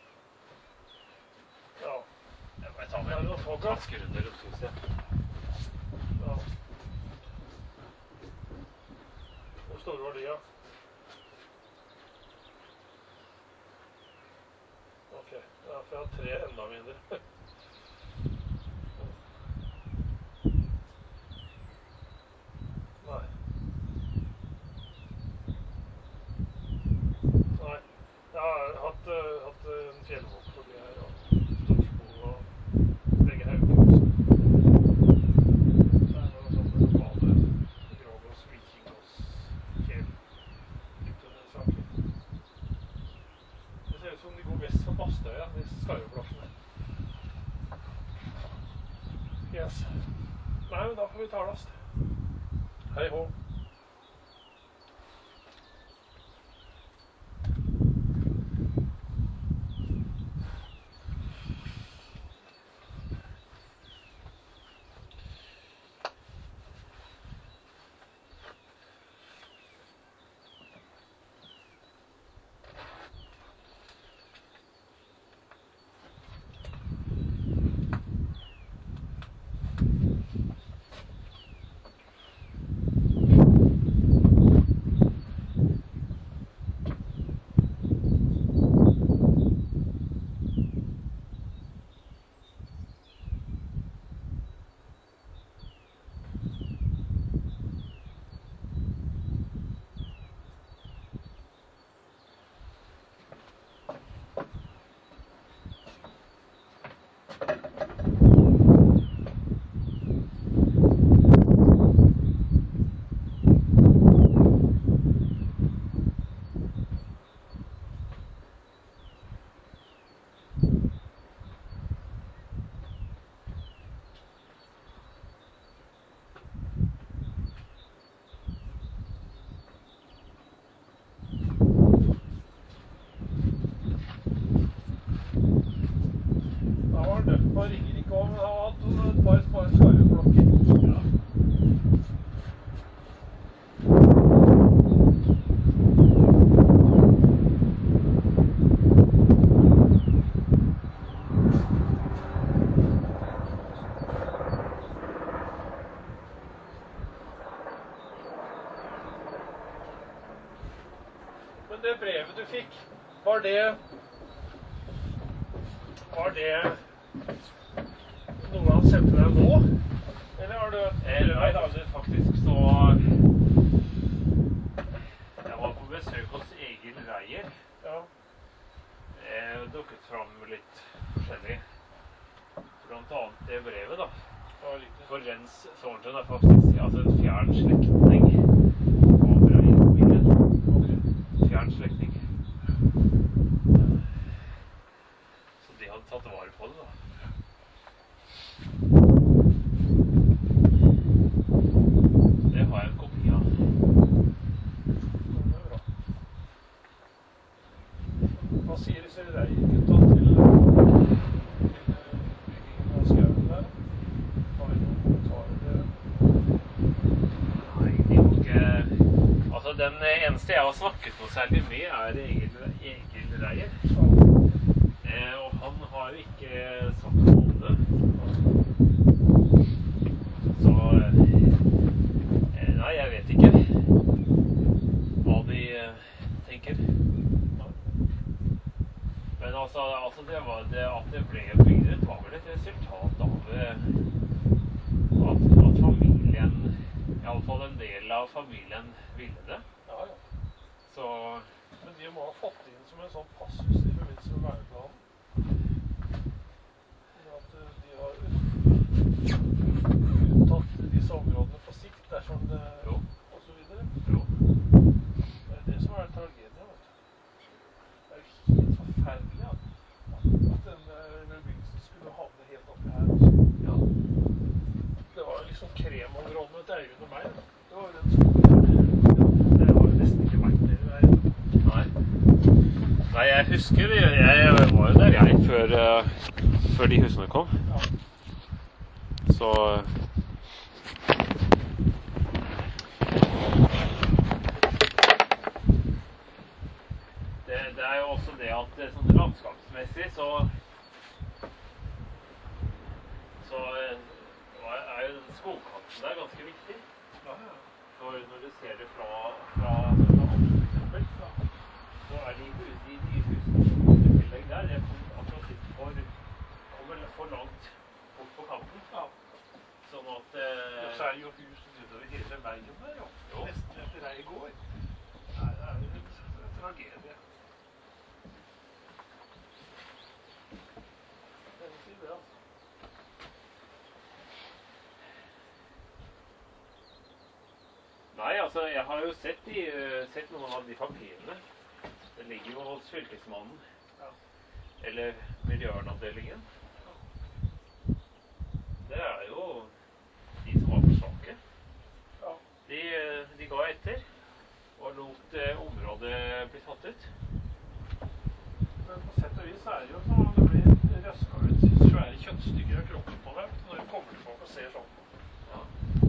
Ja, Jeg må ta det med er en noe tog, da. vaskerunde rundt huset. Ja. Hvor store var de, ja? Ok, ja, for jeg har tre enda mindre. Nei. Nei. Jeg har hatt, eh, hatt en fjellvokk forbi her, og storsko og begge hauger. Så er det podkast. Hei hå. Man ringer ikke om å ha et par skarveflokker. Ja. Men det brevet du fikk, var det var det noe han sendte deg nå? Eller har du... Eh, nei, da er det faktisk så... Jeg var på besøk hos Egil Reier. Ja. Jeg dukket fram litt forskjellig. Blant annet det brevet, da. Ja, riktig. For Jens Thornton er faktisk altså en fjern slektning av Reier-familien. Ok. Fjern slektning. Så de hadde tatt vare på det, da. Det har jeg en kopi av. Det er bra. Hva sier disse Reier-gutta til byggingen av skauen der? Har de noen kommentarer? Nei, de har ikke... Altså, den eneste jeg har snakket noe særlig med er Egil, Egil Reier. Eh, og han har ikke sagt noe om det. Så... Eh, nei, jeg vet ikke hva de eh, tenker. Men altså, altså det var det, at det ble bygget var vel et resultat av eh, at, at familien, i alle fall en del av familien ville det. Ja, ja. Så... Men de må ha fått det inn som en sånn passus i forbindelse med verneplanen. At de har uttatt disse områdene på sikt dersom det... Jo. Og så videre. Jo. Det er det som er tragedien, vet du. Det er jo helt forferdelig at, at denne bebyggelsen skulle havne helt oppi her. Også. Ja. Det var liksom kremområdene til Øyvind og meg. Det var jo den skolen her. Det har jo nesten ikke vært det der. Nei. Nei, jeg husker, jeg, jeg var jo der jeg før, uh, før de husene kom. Ja. Så... Det, det er jo også det at det, sånn landskapsmessig så... Så uh, er jo skogkanten der ganske viktig. Ja, ja. For når du ser det fra, fra, fra Hamlet for eksempel, så, så er de, de nye husene som kommer i tillegg der, det kommer akkurat litt for, kommer for langt bort på kanten. Ja. Sånn at... Eh, Så er det jo hus utover hele veien der, jo. Jo. Nesten etter deg i går. Nei, det er jo en, en tragedie. Det er ikke det, altså. Nei, altså, jeg har jo sett, de, sett noen av de papirene. Det ligger jo hos fylkesmannen. Ja. Eller miljøvernavdelingen. Det er jo de som var for svake. det området blir tatt ut? Men på sett og vis er det jo som om det blir røska ut svære kjøttstykker av kroppen på dem når de kommer tilbake og ser sånn. Ja.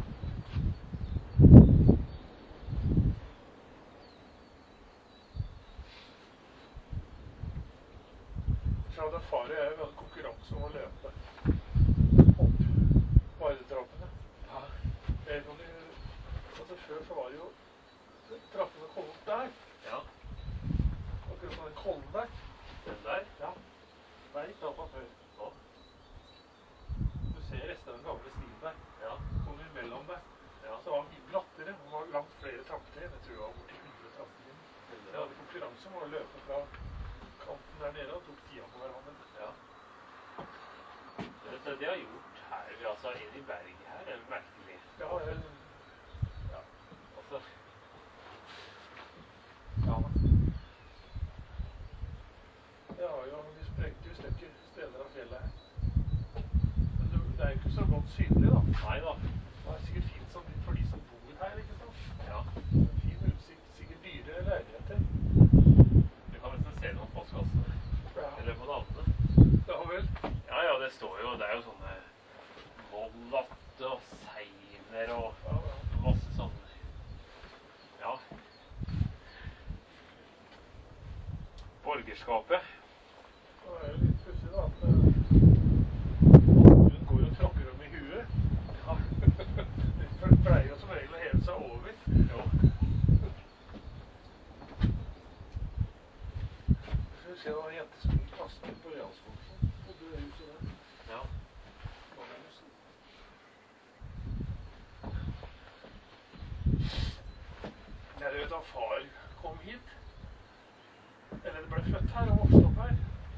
Så hadde far og jeg hadde konkurranse om å løpe opp varetrappene. Ja. Jeg kan jo, altså før så var det jo trappene kom opp der. Ja. Akkurat som den kollen der. Den der? Ja. Der gikk trappa før. Ja. Du ser resten av den gamle stien der. Ja. Kom imellom der. Ja. Så var det mye brattere. Det var langt flere trappetrinn. Jeg tror det var borti hundre trappetrinn. Jeg hadde konkurranse om å løpe fra kanten der nede og tok tida på hverandre. Ja. Det, det de har gjort her, altså inn i berget her, er merkelig. Ja, jeg... Ja. Altså... Ja. Det har jo, de sprengte jo stykker steder av fjellet her. Men det, det er jo ikke så godt synlig da. Nei da. Det er sikkert fint som, for de som bor her, ikke sant? Ja. Fin utsikt, sikkert dyre leiligheter. Du kan nesten se noen postkassene. Ja. Eller på navnene. Ja vel. Ja, ja, det står jo, det er jo sånne vollatt og seiner og Ja, ja. masse sånn, ja. Borgerskapet. Det er jo litt pussig da, at hun går og tråkker dem i huet. Ja. De pleier jo som regel å heve seg over. Jo. Så vi ser da jenter som kaster på realskolen på det huset der. Ja. Barnehuset. Jeg vet da far kom hit, eller det ble født her og vokste opp her,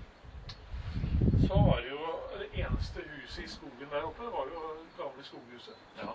så var det jo det eneste huset i skogen der oppe, det var jo det gamle skoghuset. Ja.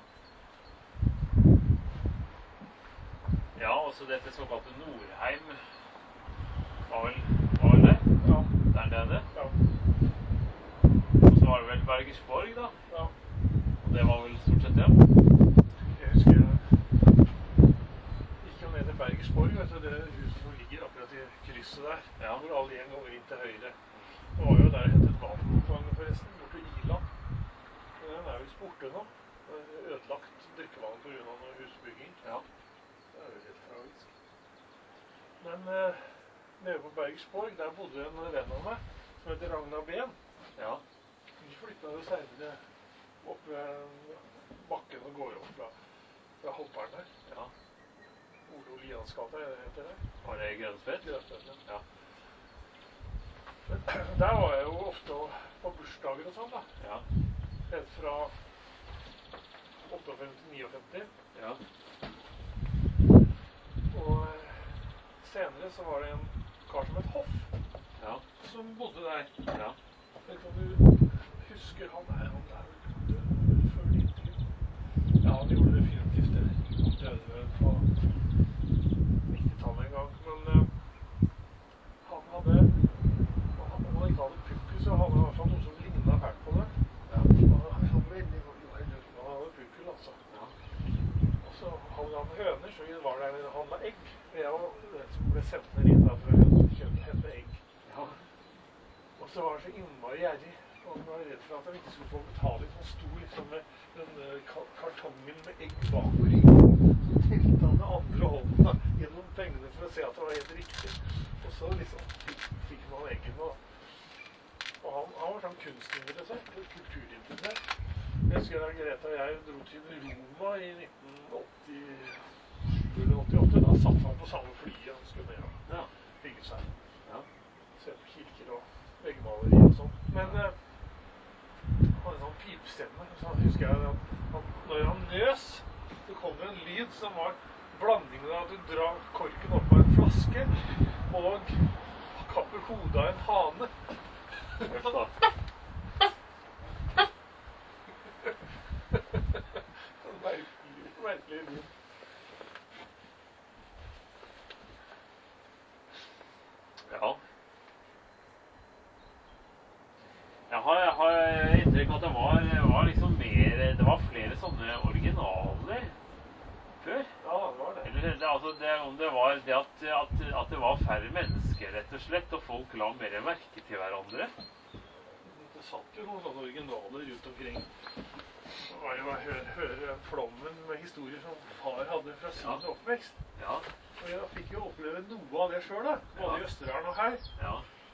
Ja, også dette såkalte Nordheim var vel, var vel der? Ja. Der nede. Ja. Og så var det vel Bergersborg da. Ja. Og det var vel stort sett det. Jeg husker jeg gikk jo ned til Bergersborg, vet du, det huset som ligger akkurat i krysset der, Ja. hvor alle igjen går inn til høyre. Det var jo der jeg hentet vannfanget forresten, borte i Ila. Men den er visst borte nå. Det er ødelagt drikkevann på grunn av noe husbygging. Ja. Det er jo helt tragisk. Men eh, nede på Bergersborg, der bodde en venn av meg, som heter Ragnar Ben. Ja. De flyttet jo senere opp ved bakken og går opp fra, fra Hopperen der. Ja. Ole Olians gate heter det. Var det Grønnsved? Grønnsved, Ja. Men der var jeg jo ofte på bursdager og sånn da. Ja. Helt fra femtiåtte til niogfemti. Ja. Og eh, senere så var det en kar som het Hoff, Ja. som bodde der. Ja. Jeg kan du husker han er, han er vel død før nitti. Ja, han gjorde det definitivt det. Han døde vel på nittitallet en gang, men uh, han hadde, han, om han ikke hadde pukkel, så hadde han i hvert fall noe som lignet fælt på det. Ja. Han hadde sånn veldig, han hadde pukkel, altså. Ja. Og så hadde han høner, så vi var der nede og handlet egg. Jeg var den som ble sendt ned inn der for å kjøpe hente egg. Ja. Og så var han så innmari gjerrig, og han var redd for at han ikke skulle få betaling. Han sto liksom med den uh, kartongen med egg bak på ryggen. Så telte han med andre hånden da, gjennom pengene for å se at det var helt riktig. Og så liksom fikk, fikk man eggene. Og han, han var sånn kunstinteressert, kulturinteressert. Jeg husker da Greta og jeg dro til Roma i nitten åttisju eller åttiåtte. Da satt han på samme fly han skulle ned og Ja. bygge seg. Ja. Se på kirker og veggmaleri og sånn. Men eh, han hadde en sånn pipstemme, så husker jeg at han, når han nøs, så kom det en lyd som var blandingen av at du drar korken opp av en flaske og kapper hodet av en hane. Uff da. Merkelig, merkelig lyd. Ja. Jeg har, jeg har inntrykk at det var, var liksom mer, det var flere sånne originaler før. Ja, det var det. Eller det, altså det, om det var det at, at, at det var færre mennesker, rett og slett, og folk la mer merke til hverandre. Det satt jo noen sånne originaler rundt omkring. Det var jo å høre, høre flommen med historier som far hadde fra sin Ja. oppvekst. Ja. Og jeg fikk jo oppleve noe av det selv da, både Ja. i Østerdalen og her. Ja.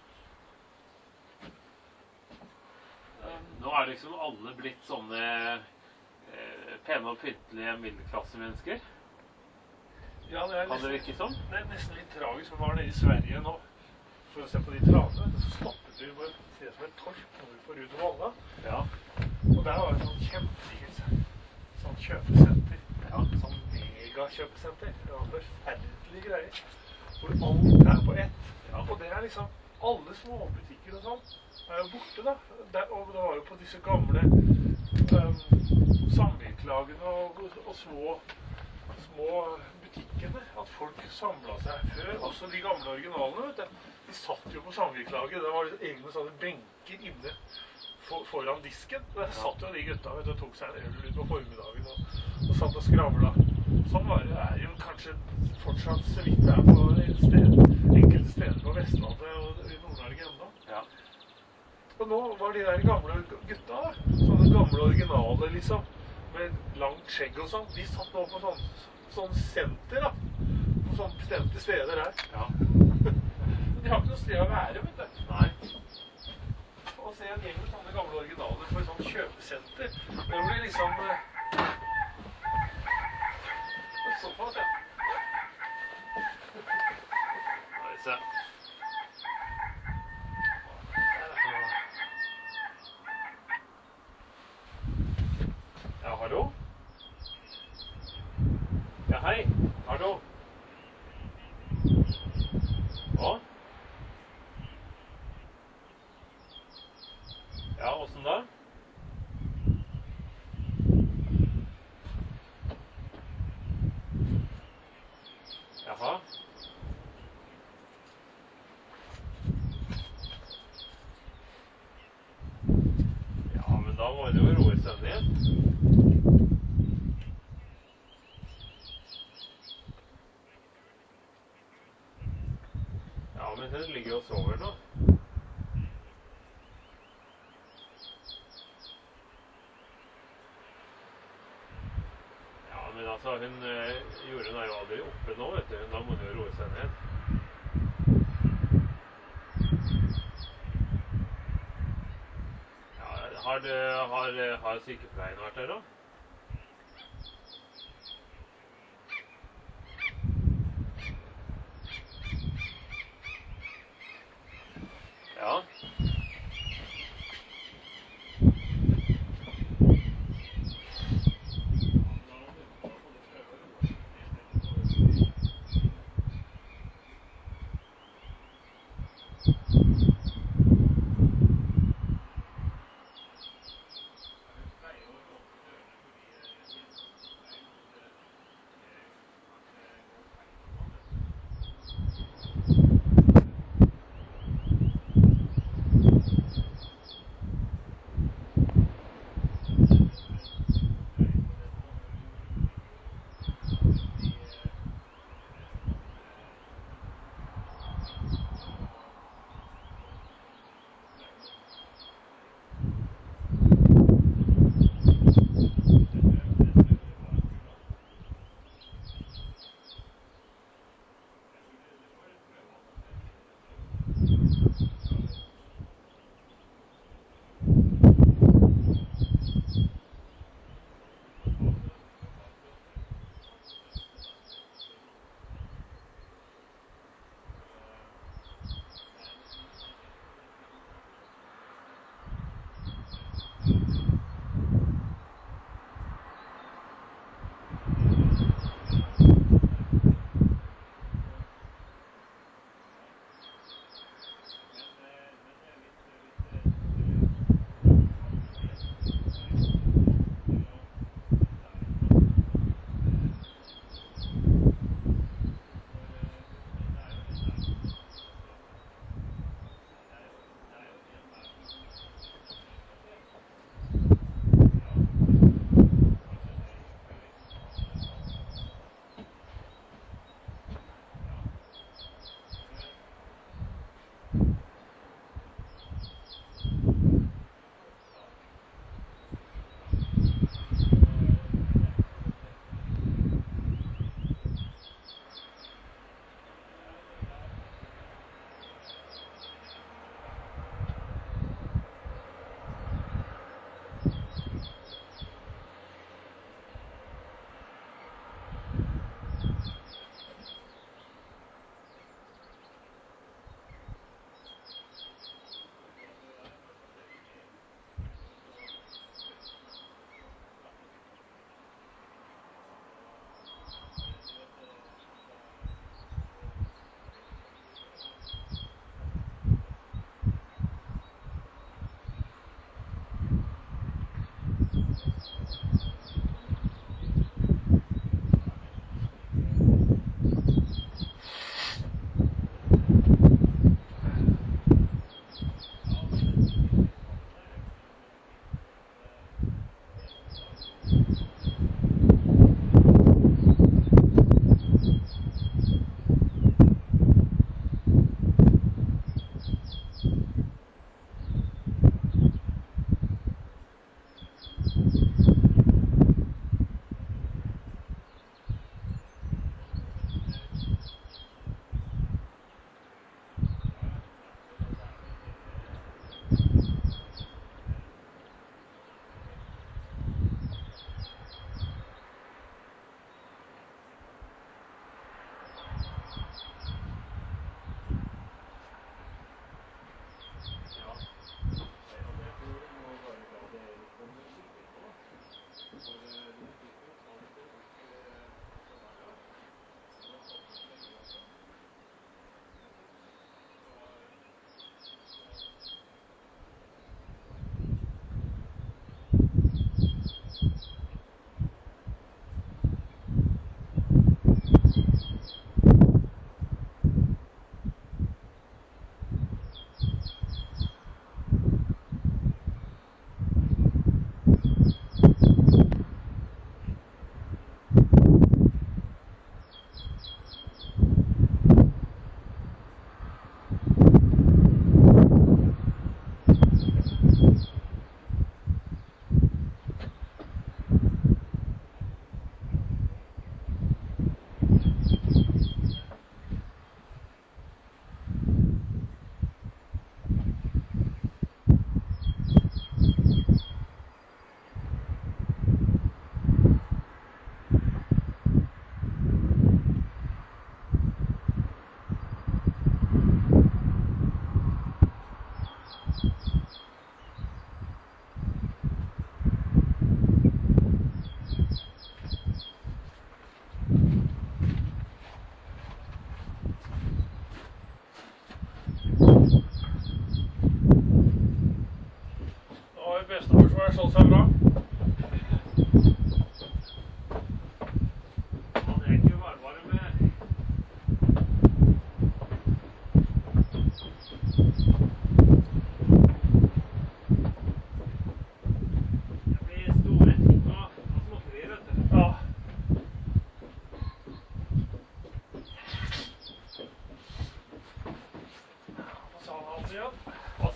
Nå er liksom alle blitt sånne eh, pene og pyntelige middelklassemennesker. Ja, det er Kan det nesten, virke sånn? det er nesten litt tragisk. Vi var nede i Sverige nå for å se på de tranene. Så stoppet vi på et sted som et torp nord på Rud og Valda. Ja. Og der var det et sånn kjempefint sånn kjøpesenter. Ja. Sånn megakjøpesenter. Det var forferdelige greier. Hvor alt er på ett. Ja. Og det er liksom alle småbutikker og sånn er jo borte da. Der, og det var jo på disse gamle um, samvirkelagene og, og små, små butikkene at folk samlet seg før. Også de gamle originalene, vet du. De satt jo på samvirkelaget. Det var liksom egne sånne benker inne for, foran disken. Der satt jo de gutta, vet du, og tok seg en øl ut på formiddagen og, og satt og skravla. Sånn var det, er jo kanskje fortsatt så vidt det er på sted, enkelte steder på Vestlandet og i Nord-Norge enda. Ja. Og nå var de der gamle gutta, da, sånne gamle originaler liksom, med langt skjegg og sånn, de satt nå på sånn, sånn senter da, på sånne bestemte steder her. Ja. De har ikke noe sted å være, vet du. Nei. Og se en gjeng med sånne gamle originaler på et sånt kjøpesenter, men hvor de liksom... eh, Såpass, ja. Skal vi se. Ja, hallo? Ja, hei. Hallo. Hva? Ja, hvordan da? Jaha. Ja, men da må det jo roe seg ned. Ja, men den ligger jo og sover nå. Ja, men altså, hun øh, Jorunn er jo aldri oppe nå, vet du. Da må hun jo roe seg ned. Ja, har, det, har, har sykepleien vært der da? Ja.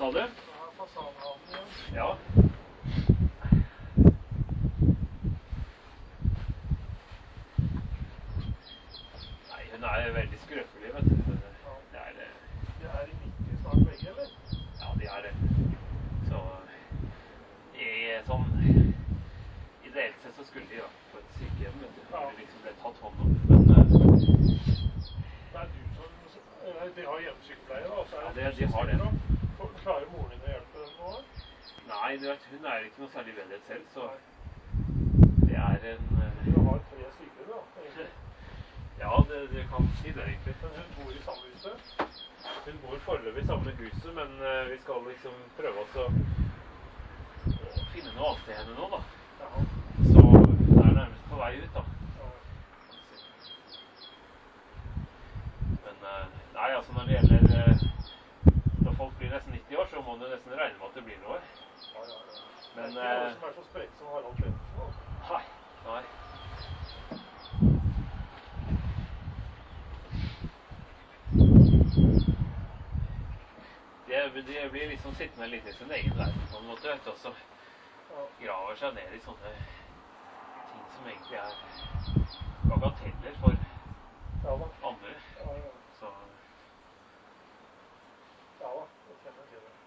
fasade. Det er fasadehavn igjen. Ja. Nei, hun er veldig skrøpelig, vet du. Ja. Det er, eh, De er i nitti snart begge, eller? ja, de er det. Så i sånn ideelt sett så skulle de jo på et sykehjem, vet du, hvor de liksom ble tatt hånd om. Men eh, Det er du som, eller de har hjemmesykepleie da, så er Ja, det det- du de som har sitter det. og- For- Klarer moren din å hjelpe dem nå? nei, du vet, hun er ikke noe særlig veldig selv, så Nei. det er en eh, Du har tre syke da, egentlig. ja, det, du kan si det egentlig. Men hun bor i samme huset. Hun bor foreløpig i samme huset, men eh, vi skal liksom prøve oss å, å finne noe annet til henne nå, da. Ja. Så hun er nærmest på vei ut, da. Ja. Men eh, nei, altså når det gjelder eh, når folk blir nesten nitti år, så må du nesten regne med at det blir noe. Ja, ja, ja. Men det er ikke eh, alle som er så sprek som Harald Pettersen. Altså. nei, nei. De, de blir liksom sittende litt i sin egen verden på en måte, vet du, og så Ja. graver seg ned i sånne ting som egentlig er bagateller for Ja da. andre. Ja, ja. Så Ja da, det kjenner jeg til det.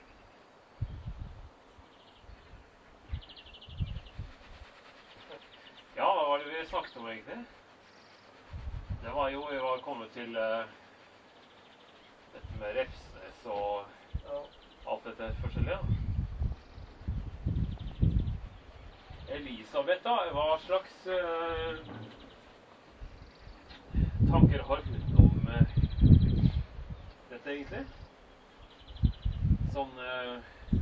ja, hva var det vi snakket om egentlig? Det var jo, vi var kommet til uh, dette med Refsnes og Ja. alt dette forskjellige. Elisabeth, da, hva slags uh, tanker har hun om uh, dette egentlig? Sånn uh,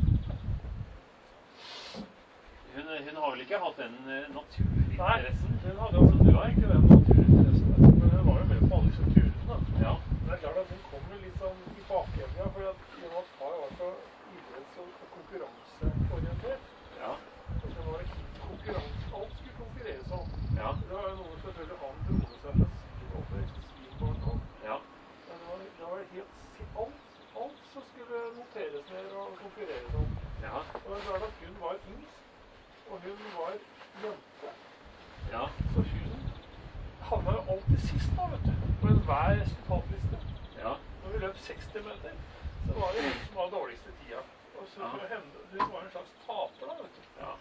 hun, hun har vel ikke hatt den uh, naturinteressen? Nei, hun hadde altså, du har ikke den naturinteressen, men hun var jo med på alle disse turene da. Ja. Det er klart at hun kommer litt sånn i bakevja, for at Jonas far var så idretts- og konkurranseorientert. Ja. Så det var helt konkurranse, alt skulle konkurreres om. Ja. Det var jo noe selvfølgelig han dro med seg fra sin oppvekst, svinbarn nå. Ja. Men det var, det var helt, si- alt, alt som skulle noteres ned og konkurreres om. Ja. Og det er klart at hun var yngst, og hun var jente. Ja. Så hun havna jo alltid sist da, vet du, på enhver resultatliste. Ja. Når vi løp seksti meter, så var det hun som var dårligste tida. Og så Ja. for henne, hun var en slags taper da, vet du. Ja.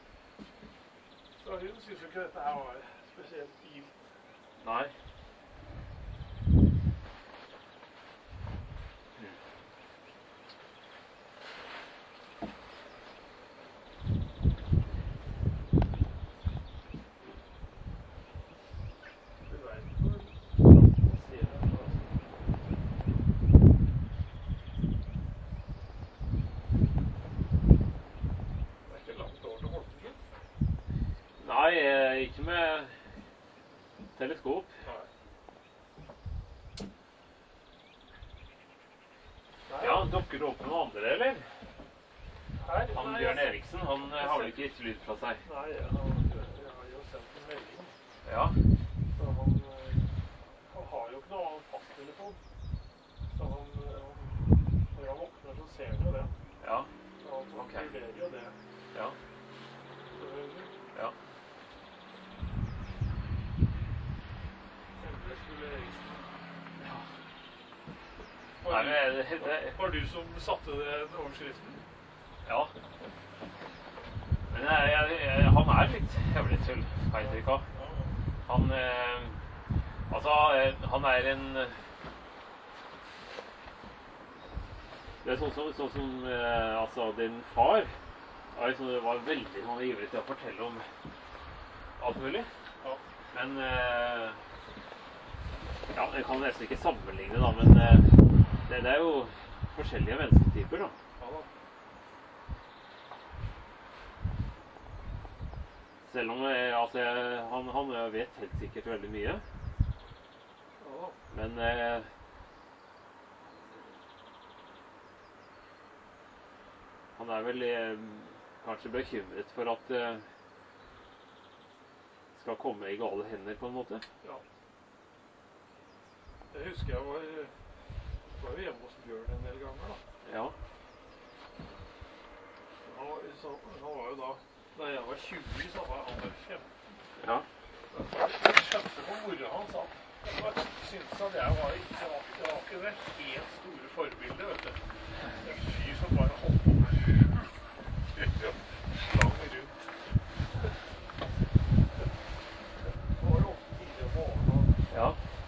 Så hun synes jo ikke dette her var spesielt gilt. Nei. Du vet hvor langt man ser det. Altså. Det er ikke langt over til Holmengitt. Nei, eh, ikke med teleskop. Nei. Nei. Ja, dukker det opp noen andre, eller? Her? Han Nei, Bjørn jeg- Eriksen, han eh, har vel ikke gitt lyd fra seg? Nei, jeg har, jeg har jo sendt en melding. Ja. Så han, eh, han har jo ikke noe annen fasttelefon. Så han, eh, han, når han våkner, så ser han jo det. Ja. Så han Ok. vurderer jo det. Ja. selvfølgelig. Ja. Endelig skulle Eriksen. Ja. Var, Nei, du, men det, det, var du som satte den overskriften? ja. Men jeg, jeg, jeg, han er litt hevligtull, har jeg inntrykk av. Ja, ja. Han, eh, altså, eh, han er en... Det er sånn som, sånn som eh, altså, din far var, liksom, var veldig sånn, ivrig til å fortelle om alt mulig. Ja. Men, eh, ja, jeg kan nesten ikke sammenligne da, men eh, det, det er jo forskjellige mennesketyper da. Ja da. Selv om eh, altså, jeg- han, han vet helt sikkert veldig mye, Ja da. men eh, han er vel eh, kanskje bekymret for at det eh, skal komme i gale hender på en måte. Ja. Jeg husker jeg var, var jo hjemme hos Bjørn en del ganger da. Ja, Han var, så, han var jo da, da jeg var tjue, så var han bare femten. Ja. Jeg skjønte på mora hans at jeg syntes at jeg var ikke, jeg var, jeg var ikke det helt store forbildet, vet du. En fyr som bare holdt på med slang rundt. Det var jo ofte tidlig om morgenen. Ja.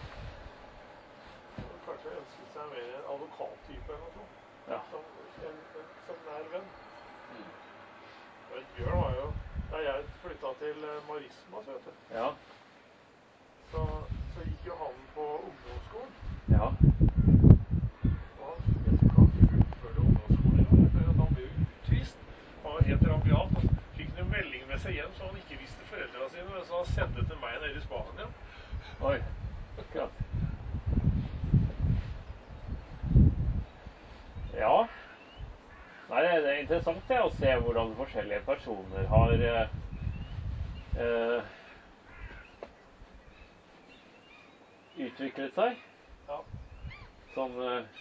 Kanskje jeg ønsket seg mer en advokattype eller noe sånt. Ja. Som, en, en, som nær venn. Bjørn var jo, da jeg flyttet til Marismas, vet du. Ja. Så, så gikk jo han på ungdomsskolen. Ja. Og han, jeg tror ikke han fullførte ungdomsskolen, for han ble jo utvist. Han var helt rabiat. Han fikk noen meldinger med seg hjem, så han ikke visste foreldrene sine, men så han sendte til meg nede i Spania. Oi, akkurat. Ja. Nei, det er interessant det, å se hvordan forskjellige personer har eh, eh, utviklet seg. Ja. Sånn eh,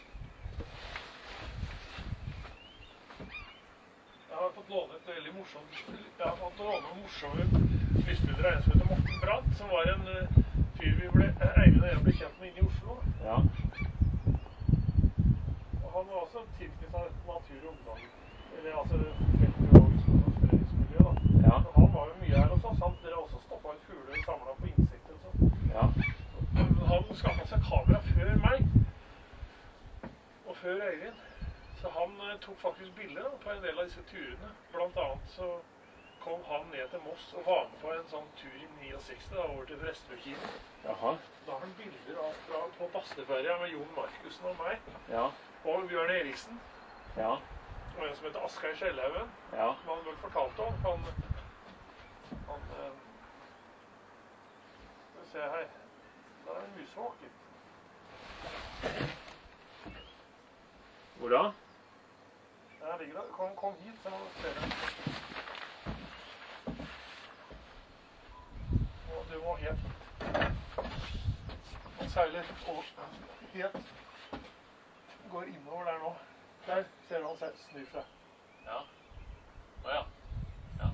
Jeg har fått låne et veldig morsomt Jeg har fått låne en morsomme lystspillere, en som heter Morten Brandt, som var en uh, fyr vi ble Eivind og jeg ble kjent med inne i Oslo. Ja. Og han var også tilknyttet natur og ungdom. Eller altså feltbiologisk ungdomsforeningsmiljø, da. Ja. Men han var jo mye her hos oss. Han dere også stoppet ut fugler og samlet på insekter og sånn. Ja. Han skaffet seg kamera før meg. Og før Eivind. Så han uh, tok faktisk bilder da, på en del av disse turene. Blant annet så kom han ned til Moss og var med på en sånn tur i sekstini da, over til Prestbjørkinen. Jaha. Da har han bilder av fra, på Bastøferja med Jon Markusen og meg. Ja. Og Bjørn Eriksen. Ja. Og en som heter Asgeir Skjellhaugen. Ja. Som han vel fortalte om. Han, han eh, skal vi se her. Der er en musvåken. Hvor da? Der ligger det. Kom, kom hit, så ser du. Og du må helt hit. Og seiler og helt går innover der nå. Der ser du han selv snur fra. Ja. Å ja. Ja.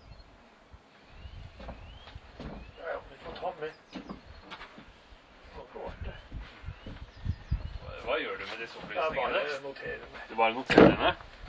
Ja, ja, vi får ta den med. Nå får det. Hva gjør du med disse Jeg opplysningene? bare noterer med. Du bare noterer med?